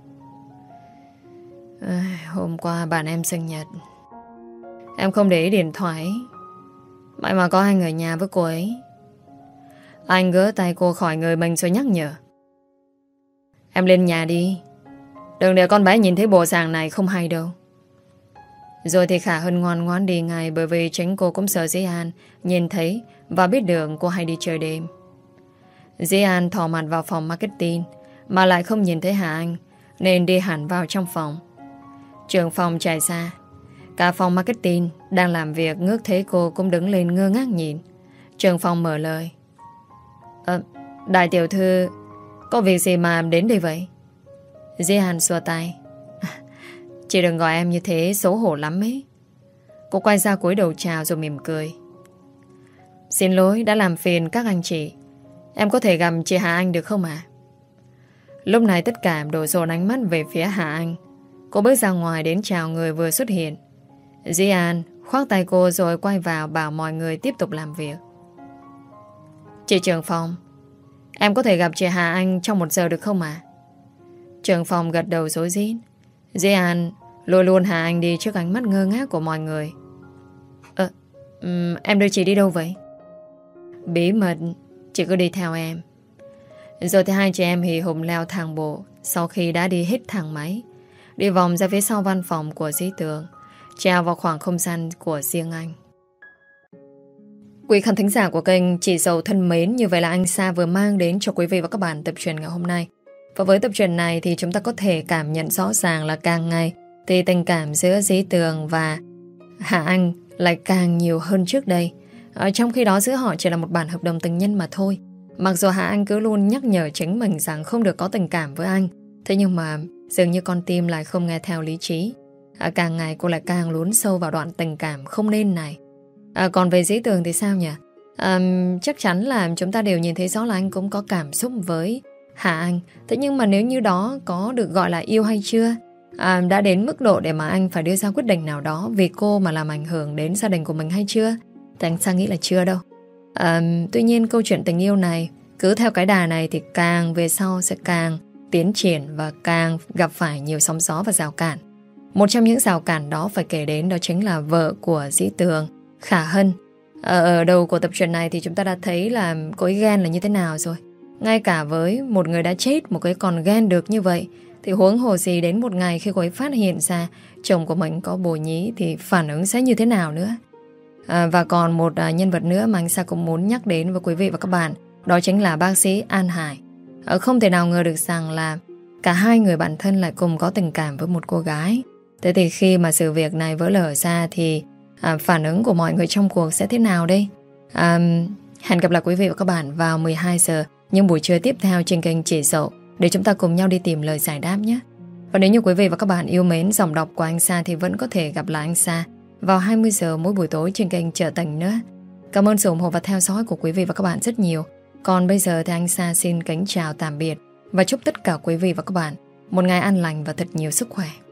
À, hôm qua bạn em sinh nhật, em không để ý điện thoại. Vậy mà có anh ở nhà với cô ấy. Anh gỡ tay cô khỏi người mình rồi nhắc nhở. Em lên nhà đi, đừng để con bé nhìn thấy bộ dạng này không hay đâu. Rồi thì Khả Hân ngoan ngoãn đi ngay, bởi vì chính cô cũng sợ Di An nhìn thấy và biết được cô hay đi chơi đêm. Di An thò mặt vào phòng marketing mà lại không nhìn thấy Hà Anh, nên đi hẳn vào trong phòng. Trưởng phòng chạy ra. Cả phòng marketing đang làm việc ngước thấy cô cũng đứng lên ngơ ngác nhìn. Trưởng phòng mở lời. Ờ, đại tiểu thư, có việc gì mà đến đây vậy? Di An xua tay. Chị đừng gọi em như thế, xấu hổ lắm ấy. Cô quay ra cúi đầu chào rồi mỉm cười. Xin lỗi đã làm phiền các anh chị. Em có thể gặp chị Hà Anh được không ạ? Lúc này tất cả đổ dồn ánh mắt về phía Hà Anh. Cô bước ra ngoài đến chào người vừa xuất hiện. Di An khoác tay cô rồi quay vào bảo mọi người tiếp tục làm việc. Chị trưởng phòng, em có thể gặp chị Hà Anh trong một giờ được không ạ? Trưởng phòng gật đầu rối rít. Di An lôi luôn Hà Anh đi trước ánh mắt ngơ ngác của mọi người. Ờ, um, em đưa chị đi đâu vậy? Bí mật, chị cứ đi theo em. Rồi thì hai chị em hì hùng leo thang bộ. Sau khi đã đi hết thang máy, đi vòng ra phía sau văn phòng của Dĩ Tường, treo vào khoảng không gian của riêng anh. Quý khán thính giả của kênh Chị Dậu thân mến, như vậy là anh Sa vừa mang đến cho quý vị và các bạn tập truyện ngày hôm nay. Và với tập truyện này thì chúng ta có thể cảm nhận rõ ràng là càng ngày thì tình cảm giữa Dĩ Tường và Hà Anh lại càng nhiều hơn trước đây. Ở trong khi đó giữa họ chỉ là một bản hợp đồng tình nhân mà thôi. Mặc dù Hà Anh cứ luôn nhắc nhở chính mình rằng không được có tình cảm với anh, thế nhưng mà dường như con tim lại không nghe theo lý trí. à, Càng ngày cô lại càng lún sâu vào đoạn tình cảm không nên này. à, Còn về Dĩ Tường thì sao nhỉ? à, Chắc chắn là chúng ta đều nhìn thấy rõ là anh cũng có cảm xúc với Hà Anh. Thế nhưng mà nếu như đó có được gọi là yêu hay chưa? à, Đã đến mức độ để mà anh phải đưa ra quyết định nào đó vì cô mà làm ảnh hưởng đến gia đình của mình hay chưa? Thì anh Sa nghĩ là chưa đâu. à, Tuy nhiên câu chuyện tình yêu này cứ theo cái đà này thì càng về sau sẽ càng tiến triển và càng gặp phải nhiều sóng gió và rào cản. Một trong những rào cản đó phải kể đến đó chính là vợ của Dĩ Tường, Khả Hân. Ở đầu của tập truyện này thì chúng ta đã thấy là cô ấy ghen là như thế nào rồi. Ngay cả với một người đã chết một cái còn ghen được như vậy, thì huống hồ gì đến một ngày khi cô ấy phát hiện ra chồng của mình có bồ nhí thì phản ứng sẽ như thế nào nữa. à, Và còn một à, nhân vật nữa mà anh Sa cũng muốn nhắc đến với quý vị và các bạn, đó chính là bác sĩ An Hải. à, Không thể nào ngờ được rằng là cả hai người bạn thân lại cùng có tình cảm với một cô gái. Thế thì khi mà sự việc này vỡ lở ra thì à, phản ứng của mọi người trong cuộc sẽ thế nào đây? à, Hẹn gặp lại quý vị và các bạn vào mười hai giờ những buổi trưa tiếp theo trên kênh Chị Dậu để chúng ta cùng nhau đi tìm lời giải đáp nhé. Và nếu như quý vị và các bạn yêu mến giọng đọc của anh Sa thì vẫn có thể gặp lại anh Sa vào hai mươi giờ mỗi buổi tối trên kênh Trở Tình nữa. Cảm ơn sự ủng hộ và theo dõi của quý vị và các bạn rất nhiều. Còn bây giờ thì anh Sa xin kính chào tạm biệt và chúc tất cả quý vị và các bạn một ngày an lành và thật nhiều sức khỏe.